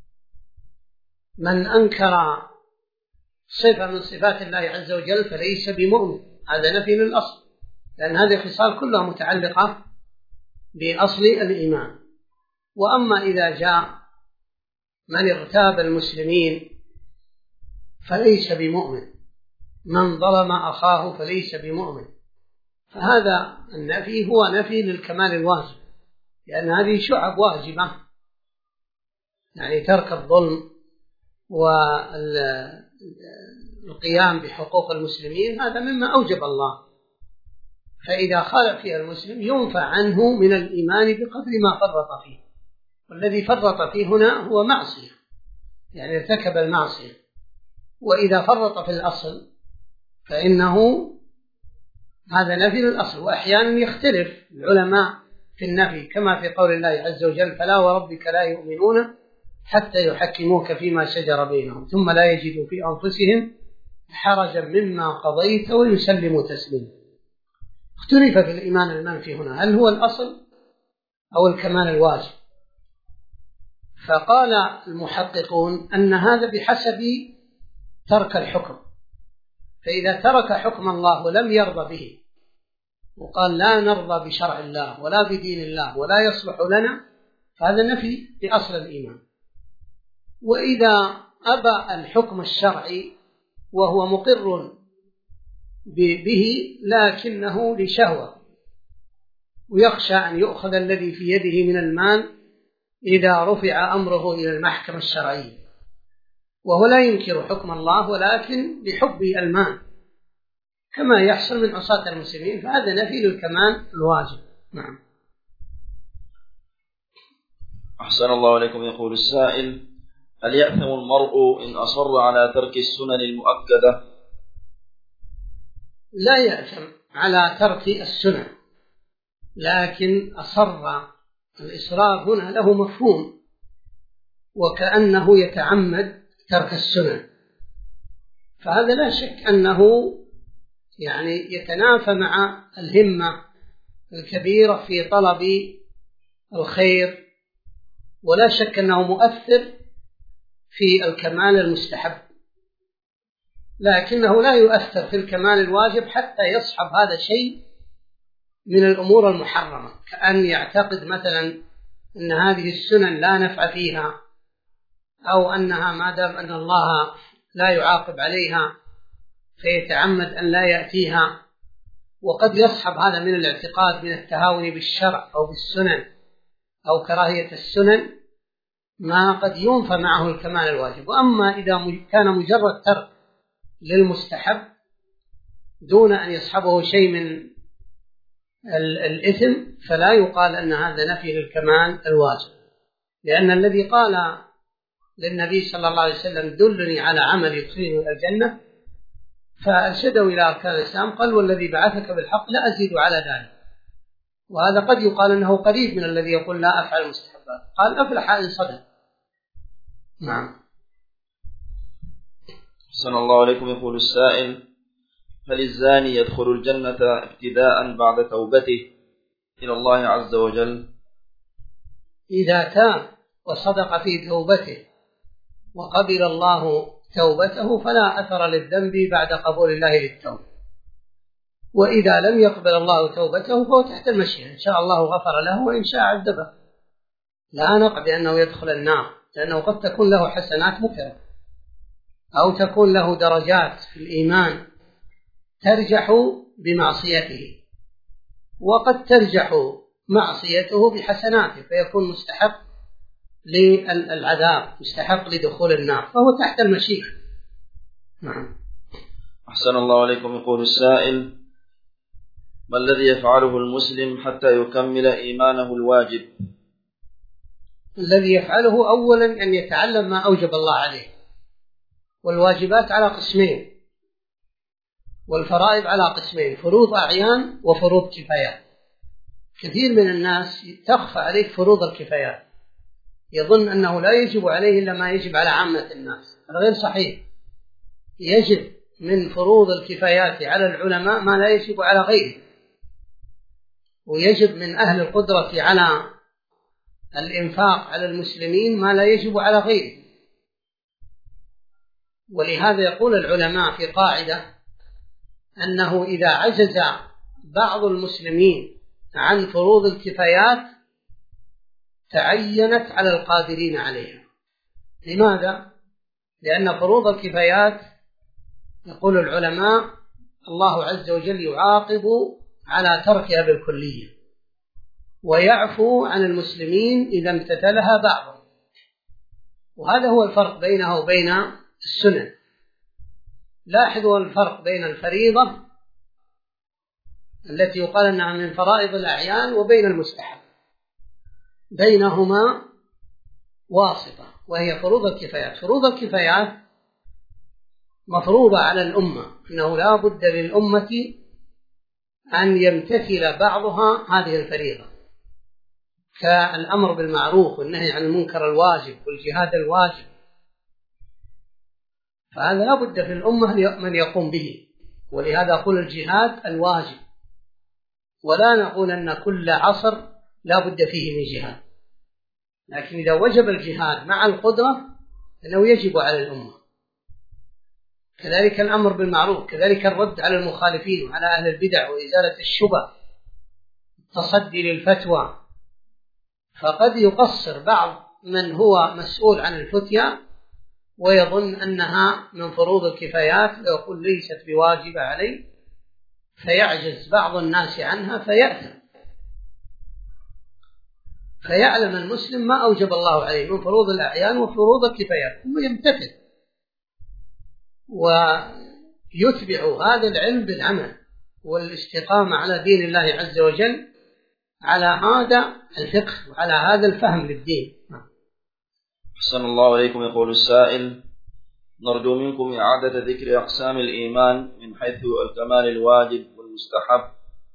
من أنكر صفة من صفات الله عز وجل فليس بمؤمن، هذا نفي للأصل، لأن هذه الخصال كلها متعلقة بأصل الإيمان. وأما إذا جاء من اغتاب المسلمين فليس بمؤمن، من ظلم أخاه فليس بمؤمن، فهذا النفي هو نفي للكمال الواجب، لأن هذه شعب واجبة، يعني ترك الظلم والقيام بحقوق المسلمين هذا مما أوجب الله، فإذا خالف فيها المسلم ينفع عنه من الإيمان بقدر ما فرط فيه، والذي فرط فيه هنا هو معصية، يعني ارتكب المعصية. وإذا فرط في الأصل فإنه هذا نفي للأصل. وأحيانا يختلف العلماء في النفي، كما في قول الله عز وجل: فلا وربك لا يؤمنون حتى يحكموك فيما شجر بينهم ثم لا يجدوا في أنفسهم حرجا مما قضيت ويسلموا تسليما. اختلف في الإيمان المنفي هنا، هل هو الأصل أو الكمال الواجب؟ فقال المحققون أن هذا بحسب ترك الحكم، فإذا ترك حكم الله ولم يرضى به وقال لا نرضى بشرع الله ولا بدين الله ولا يصلح لنا، فهذا نفي بأصل الإيمان. وإذا أبى الحكم الشرعي وهو مقر به لكنه لشهوة ويخشى أن يؤخذ الذي في يده من المال إذا رفع أمره إلى المحكمة الشرعية، وهو لا ينكر حكم الله ولكن لحب المال كما يحصل من عصاة المسلمين، فهذا نفي للكمال الواجب. نعم. أحسن الله عليكم. يقول السائل: هل يأثم المرء إن أصر على ترك السنن المؤكدة؟ لا يأثم على ترك السنن، لكن أصر الإصرار هنا له مفهوم، وكأنه يتعمد ترك السنن، فهذا لا شك أنه يعني يتنافى مع الهمة الكبيرة في طلب الخير، ولا شك أنه مؤثر في الكمال المستحب، لكنه لا يؤثر في الكمال الواجب حتى يصحب هذا شيء من الأمور المحرمة، كأن يعتقد مثلا أن هذه السنن لا نفع فيها، أو أنها ما دام أن الله لا يعاقب عليها فيتعمد أن لا يأتيها. وقد يصحب هذا من الاعتقاد من التهاون بالشرع أو بالسنن أو كراهية السنن ما قد ينفى معه الكمال الواجب. وأما إذا كان مجرد ترك للمستحب دون أن يصحبه شيء من الإثم فلا يقال أن هذا نفي للكمال الواجب، لأن الذي قال للنبي صلى الله عليه وسلم دلني على عمل يدخلني إلى الجنة فأرشده إلى أركان الإسلام، قال والذي بعثك بالحق لا أزيد على ذلك. وهذا قد يقال أنه قريب من الذي يقول لا أفعل المستحبات، قال أفلح إن صدق. نعم. أحسن الله عليكم. يقول السائل: هل الزاني يدخل الجنة ابتداء بعد توبته إلى الله عز وجل؟ إذا تاب وصدق في توبته وقبل الله توبته فلا أثر للذنب بعد قبول الله للتوبة، وإذا لم يقبل الله توبته فهو تحت المشيئة، إن شاء الله غفر له وإن شاء عذبه. لا نقض أنه يدخل النار، لأنه قد تكون له حسنات مكرمة أو تكون له درجات في الإيمان ترجح بمعصيته، وقد ترجح معصيته بحسناته فيكون مستحق للعذاب، مستحق لدخول النار، فهو تحت المشيئة. نعم. أحسن الله عليكم. يقول السائل: ما الذي يفعله المسلم حتى يكمل إيمانه الواجب؟ الذي يفعله أولا أن يتعلم ما أوجب الله عليه، والواجبات على قسمين، والفرائض على قسمين: فروض أعيان وفروض كفايات. كثير من الناس تخفى عليه فروض الكفايات، يظن أنه لا يجب عليه إلا ما يجب على عامة الناس، هذا غير صحيح. يجب من فروض الكفايات على العلماء ما لا يجب على غيره، ويجب من أهل القدرة على الإنفاق على المسلمين ما لا يجب على غيره. ولهذا يقول العلماء في قاعدة أنه إذا عجز بعض المسلمين عن فروض الكفايات تعينت على القادرين عليها. لماذا؟ لأن فروض الكفايات يقول العلماء الله عز وجل يعاقب على تركها بالكلية، ويعفو عن المسلمين إذا امتثلها بعضهم، وهذا هو الفرق بينه وبين السنن. لاحظوا الفرق بين الفريضة التي يقال أنها من فرائض الأعيان وبين المستحب، بينهما واسطة وهي فروض الكفايات. فروض الكفايات مفروضة على الأمة، أنه لا بد للأمة أن يمتثل بعضها هذه الفريضة، كالأمر بالمعروف والنهي عن المنكر الواجب والجهاد الواجب، فهذا لا بد في الأمة من يقوم به، ولهذا أقول الجهاد الواجب، ولا نقول أن كل عصر لا بد فيه من جهاد، لكن إذا وجب الجهاد مع القدرة فإنه يجب على الأمة. كذلك الأمر بالمعروف، كذلك الرد على المخالفين وعلى أهل البدع وإزالة الشبه، التصدي للفتوى. فقد يقصر بعض من هو مسؤول عن الفتيا ويظن أنها من فروض الكفايات ويقول ليست بواجبة عليه، فيعجز بعض الناس عنها فيأثم. فيعلم المسلم ما أوجب الله عليه من فروض الأعيان وفروض الكفايات ثم يمتثل ويتبع هذا العلم بالعمل والاستقامة على دين الله عز وجل، على هذا الفقه وعلى هذا الفهم للدين. أحسن الله عليكم. يقول السائل: نرجو منكم إعادة ذكر أقسام الإيمان من حيث الكمال الواجب والمستحب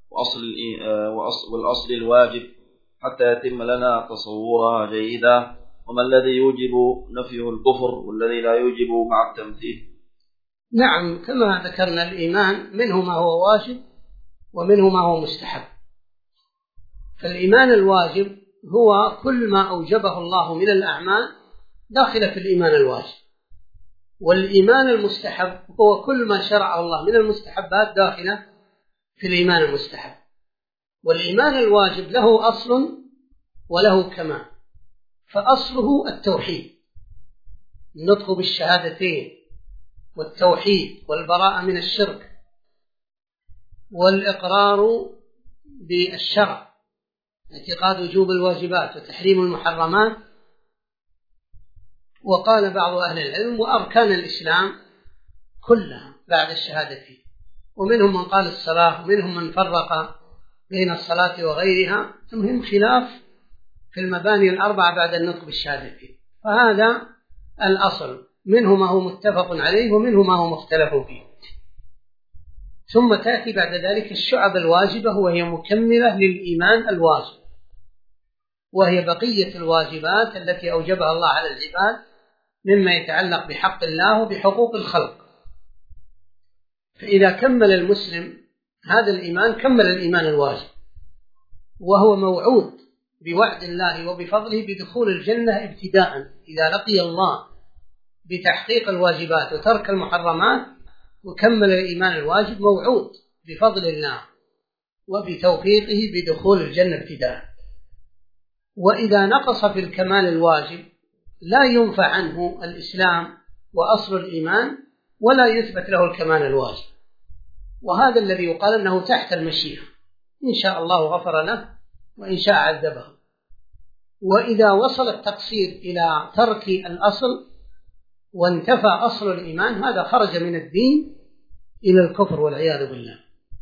والأصل الواجب حتى يتم لنا تصورها جيدا، وما الذي يوجب نفيه الكفر والذي لا يوجب مع التمثيل؟ نعم، كما ذكرنا الإيمان منه ما هو واجب ومنه ما هو مستحب. فالإيمان الواجب هو كل ما أوجبه الله من الأعمال داخل في الإيمان الواجب، والإيمان المستحب هو كل ما شرعه الله من المستحبات داخلة في الإيمان المستحب. والإيمان الواجب له أصل وله كمال، فأصله التوحيد، النطق بالشهادتين والتوحيد والبراءة من الشرك والإقرار بالشرع، اعتقاد وجوب الواجبات وتحريم المحرمات. وقال بعض أهل العلم وأركان الإسلام كلها بعد الشهادتين، ومنهم من قال الصلاة ومنهم من فرق بين الصلاة وغيرها. المهم خلاف في المباني الأربعة بعد النطق بالشهادتين، فهذا الأصل، منه ما هو متفق عليه ومنه ما هو مختلف فيه. ثم تأتي بعد ذلك الشعب الواجبة وهي مكملة للإيمان الواجب، وهي بقية الواجبات التي أوجبها الله على العباد مما يتعلق بحق الله وبحقوق الخلق. فإذا كمل المسلم هذا الإيمان كمل الإيمان الواجب، وهو موعود بوعد الله وبفضله بدخول الجنة ابتداء إذا لقي الله بتحقيق الواجبات وترك المحرمات وكمل الإيمان الواجب، موعود بفضل الله وبتوفيقه بدخول الجنة ابتداء. وإذا نقص في الكمال الواجب لا ينفع عنه الإسلام وأصل الإيمان ولا يثبت له الكمال الواجب، وهذا الذي يقال أنه تحت المشيئة، إن شاء الله غفر له وإن شاء عذبه. وإذا وصل التقصير إلى ترك الأصل وانتفى أصل الإيمان هذا خرج من الدين إلى الكفر والعياذ بالله.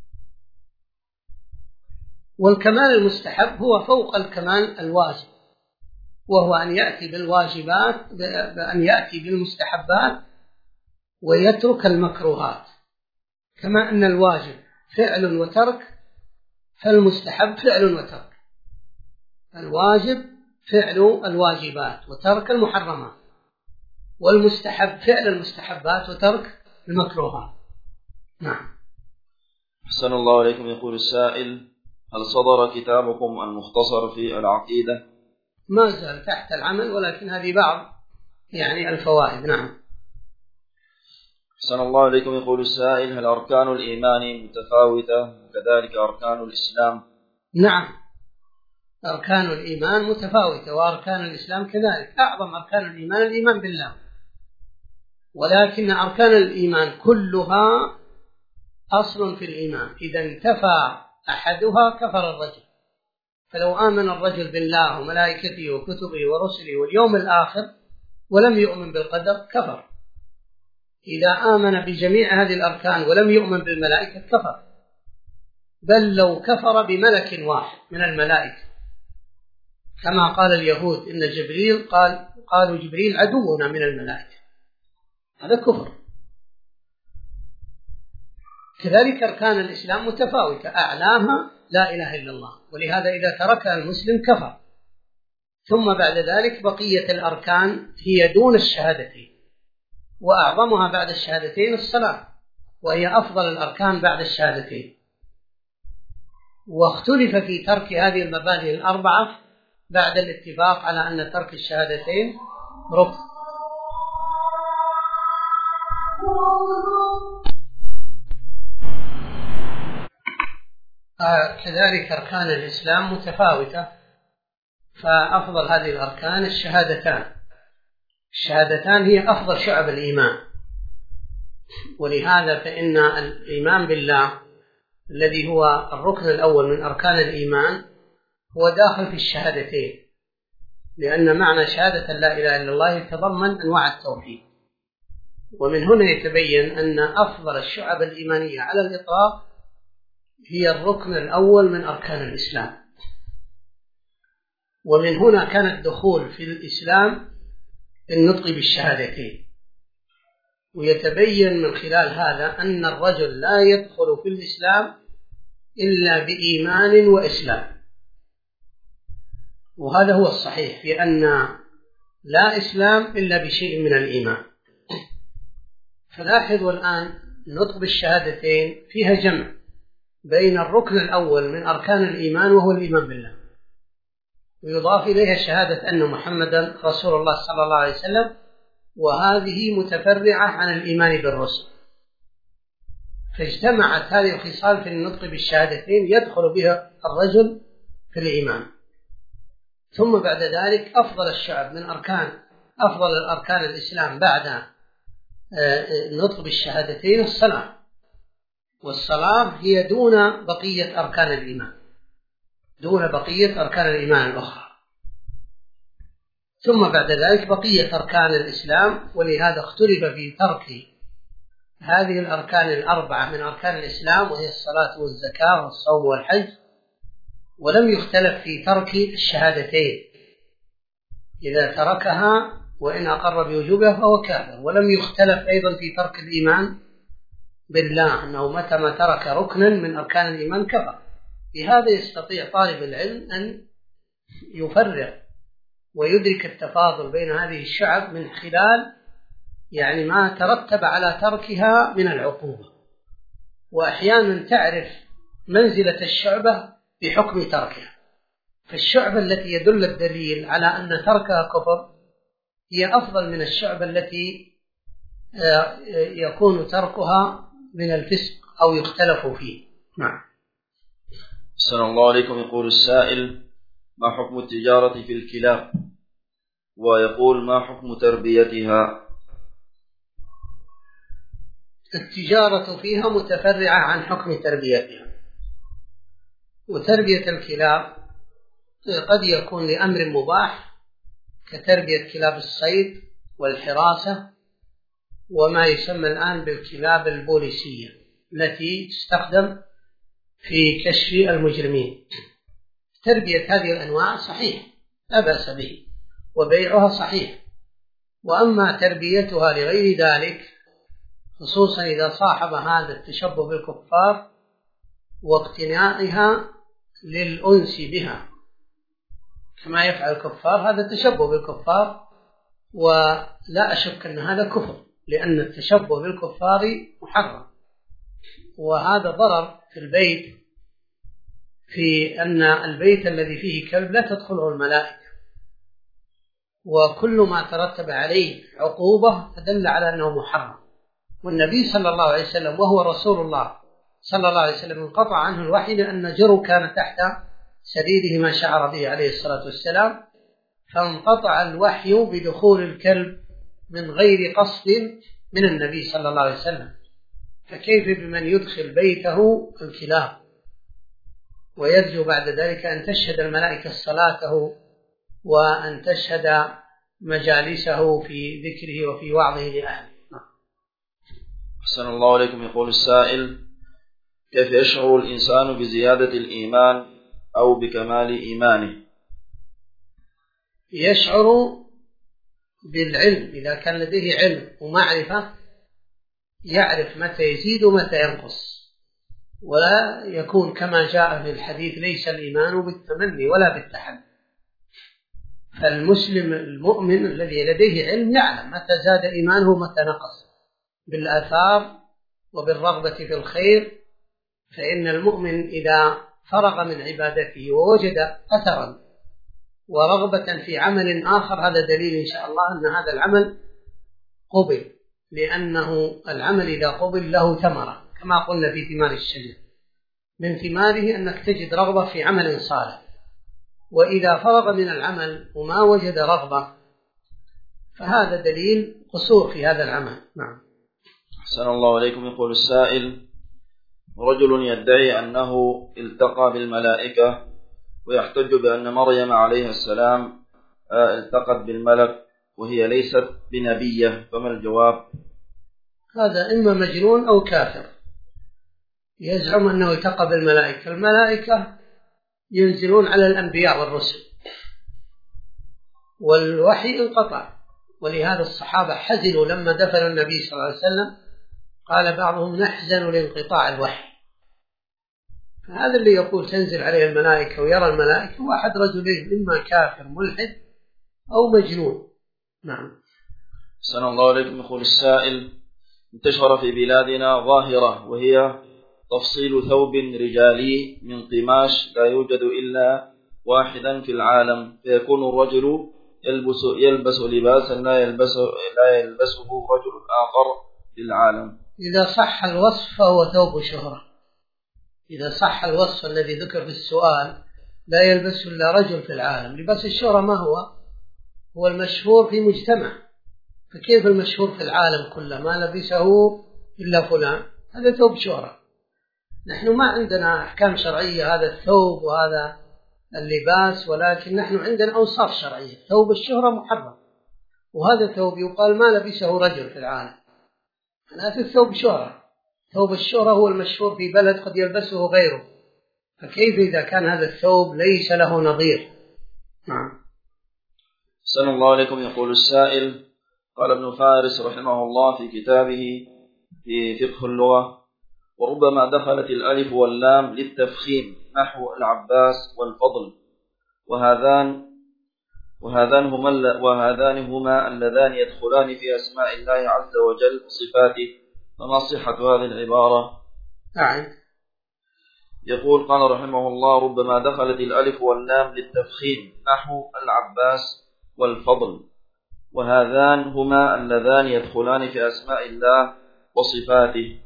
والكمال المستحب هو فوق الكمال الواجب، وهو أن يأتي بالواجبات، بأن يأتي بالمستحبات ويترك المكروهات. كما أن الواجب فعل وترك فالمستحب فعل وترك. الواجب فعل الواجبات وترك المحرمات، والمستحب فعل المستحبات وترك المكروهات. نعم. أحسن الله عليكم. يقول السائل: هل صدر كتابكم المختصر في العقيدة؟ ما زال تحت العمل، ولكن هذه بعض الفوائد. نعم. أحسن الله عليكم. يقول السائل: هل أركان الإيمان متفاوتة وكذلك أركان الإسلام؟ نعم، أركان الإيمان متفاوتة وأركان الإسلام كذلك. أعظم أركان الإيمان الإيمان بالله، ولكن أركان الإيمان كلها أصل في الإيمان، إذا انتفى أحدها كفر الرجل. فلو آمن الرجل بالله وملائكته وكتبه ورسله واليوم الآخر ولم يؤمن بالقدر كفر. إذا آمن بجميع هذه الأركان ولم يؤمن بالملائكة كفر، بل لو كفر بملك واحد من الملائكة، كما قال اليهود إن جبريل قالوا جبريل عدونا من الملائكة، هذا كفر. كذلك أركان الإسلام متفاوتة، أعلاها لا إله إلا الله، ولهذا إذا تركها المسلم كفر. ثم بعد ذلك بقية الأركان هي دون الشهادتين، وأعظمها بعد الشهادتين الصلاة، وهي أفضل الأركان بعد الشهادتين. واختلف في ترك هذه المبادئ الأربعة بعد الاتفاق على أن ترك الشهادتين ركن. كذلك أركان الإسلام متفاوتة، فأفضل هذه الأركان الشهادتان. الشهادتان هي أفضل شعب الإيمان، ولهذا فإن الإيمان بالله الذي هو الركن الأول من أركان الإيمان هو داخل في الشهادتين، لأن معنى شهادة لا إله إلا الله يتضمن أنواع التوحيد. ومن هنا يتبين أن أفضل الشعب الإيمانية على الإطلاق هي الركن الأول من أركان الإسلام. ومن هنا كان الدخول في الإسلام النطق بالشهادتين. ويتبين من خلال هذا أن الرجل لا يدخل في الإسلام إلا بإيمان وإسلام، وهذا هو الصحيح في أن لا إسلام إلا بشيء من الإيمان. فلاحظوا الآن النطق بالشهادتين فيها جمع بين الركن الأول من أركان الإيمان وهو الإيمان بالله، ويضاف إليها شهادة أن محمدا رسول الله صلى الله عليه وسلم، وهذه متفرعة عن الإيمان بالرسل. فاجتمعت هذه الخصال في النطق بالشهادتين يدخل بها الرجل في الإيمان. ثم بعد ذلك أفضل الشعب من أفضل الأركان الإسلام بعد النطق بالشهادتين الصلاة، والصلاة هي دون بقية أركان الإيمان، دون بقية أركان الإيمان الأخرى. ثم بعد ذلك بقية أركان الإسلام، ولهذا اختلف في ترك هذه الأركان الأربعة من أركان الإسلام، وهي الصلاة والزكاة والصوم والحج. ولم يختلف في ترك الشهادتين، إذا تركها وإن أقر بوجوبها فهو كافر. ولم يختلف أيضا في ترك الإيمان بالله، أنه متى ما ترك ركنا من أركان الإيمان كفر. بهذا يستطيع طالب العلم أن يفرق ويدرك التفاضل بين هذه الشعب من خلال ما ترتب على تركها من العقوبة. وأحيانا تعرف منزلة الشعبة بحكم تركها، فالشعبة التي يدل الدليل على أن تركها كفر هي أفضل من الشعبة التي يكون تركها من الفسق أو يختلف فيه. نعم. السلام الله عليكم. يقول السائل: ما حكم التجارة في الكلاب؟ ويقول: ما حكم تربيتها؟ التجارة فيها متفرعة عن حكم تربيتها. وتربية الكلاب قد يكون لأمر مباح كتربية كلاب الصيد والحراسة وما يسمى الآن بالكلاب البوليسية التي تستخدم في كشف المجرمين. تربية هذه الأنواع صحيح لا بأس به وبيعها صحيح. وأما تربيتها لغير ذلك خصوصا إذا صاحب هذا التشبه بالكفار واقتنائها للأنس بها كما يفعل الكفار، هذا التشبه بالكفار، ولا أشك أن هذا كفر لأن التشبه بالكفار محرم. وهذا ضرر في البيت، في أن البيت الذي فيه كلب لا تدخله الملائكة، وكل ما ترتب عليه عقوبة فدل على أنه محرم. والنبي صلى الله عليه وسلم وهو رسول الله صلى الله عليه وسلم انقطع عنه الوحي لأن جرو كان تحت سريره ما شعر به عليه الصلاة والسلام، فانقطع الوحي بدخول الكلب من غير قصد من النبي صلى الله عليه وسلم، فكيف بمن يدخل بيته الكلاب ويرجو بعد ذلك أن تشهد الملائكة صلاته وأن تشهد مجالسه في ذكره وفي وعظه لأهله. أحسن الله عليكم. يقول السائل: كيف يشعر الإنسان بزيادة الإيمان أو بكمال إيمانه؟ يشعر بالعلم، إذا كان لديه علم ومعرفة يعرف متى يزيد ومتى ينقص، ولا يكون كما جاء في الحديث: ليس الإيمان بالتمني ولا بالتحدي. فالمسلم المؤمن الذي لديه علم يعلم متى زاد إيمانه ومتى نقص بالآثار وبالرغبة في الخير. فإن المؤمن إذا فرغ من عبادته ووجد أثرا ورغبة في عمل آخر هذا دليل إن شاء الله أن هذا العمل قبل، لأنه العمل إذا قبل له ثمرة كما قلنا في ثمار الشجر، من ثماره أنك تجد رغبة في عمل صالح. وإذا فرغ من العمل وما وجد رغبة فهذا دليل قصور في هذا العمل. نعم. أحسن الله عليكم. يقول السائل: رجل يدعي أنه التقى بالملائكة ويحتج بأن مريم عليه السلام التقت بالملك وهي ليست بنبية، فما الجواب؟ هذا إما مجنون أو كافر يزعم أنه التقى بالملائكة. الملائكة ينزلون على الأنبياء والرسل والوحي انقطع، ولهذا الصحابة حزنوا لما دفن النبي صلى الله عليه وسلم، قال بعضهم: نحزن لانقطاع الوحي. فهذا اللي يقول تنزل عليه الملائكة ويرى الملائكة واحد رجلين، إما كافر ملحد أو مجنون. نعم. أحسن الله عليكم. يقول السائل: انتشر في بلادنا ظاهرة وهي تفصيل ثوب رجالي من قماش لا يوجد إلا واحدا في العالم، فيكون الرجل يلبس لباسا لا يلبسه رجل آخر في العالم. إذا صح الوصف فهو ثوب شهرة. إذا صح الوصف الذي ذكر في السؤال لا يلبسه إلا رجل في العالم، لباس الشهرة ما هو المشهور في مجتمع، فكيف المشهور في العالم كله ما لبسه إلا فلان؟ هذا ثوب شهرة. نحن ما عندنا أحكام شرعية هذا الثوب وهذا اللباس، ولكن نحن عندنا أوصاف شرعية. ثوب الشهرة محرم، وهذا ثوب يقال ما لبسه رجل في العالم، هذا الثوب شهرة. ثوب الشهرة هو المشهور في بلد قد يلبسه غيره، فكيف إذا كان هذا الثوب ليس له نظير؟ نعم. أحسن الله عليكم. يقول السائل: قال ابن فارس رحمه الله في كتابه في فقه اللغة: وربما دخلت الألف واللام للتفخيم نحو العباس والفضل، وهذان هما اللذان يدخلان في أسماء الله عز وجل وصفاته، فما صحة هذه العبارة؟ نعم. يقول قال رحمه الله: ربما دخلت الألف واللام للتفخيم نحو العباس والفضل، وهذان هما اللذان يدخلان في أسماء الله وصفاته.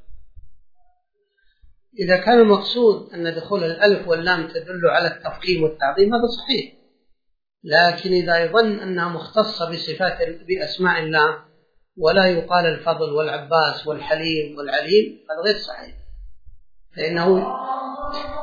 إذا كان المقصود أن دخول الألف واللام تدل على التفخيم والتعظيم هذا صحيح، لكن إذا يظن أنها مختصة بأسماء الله ولا يقال الفضل والعباس والحليم والعليم هذا غير صحيح، فإنه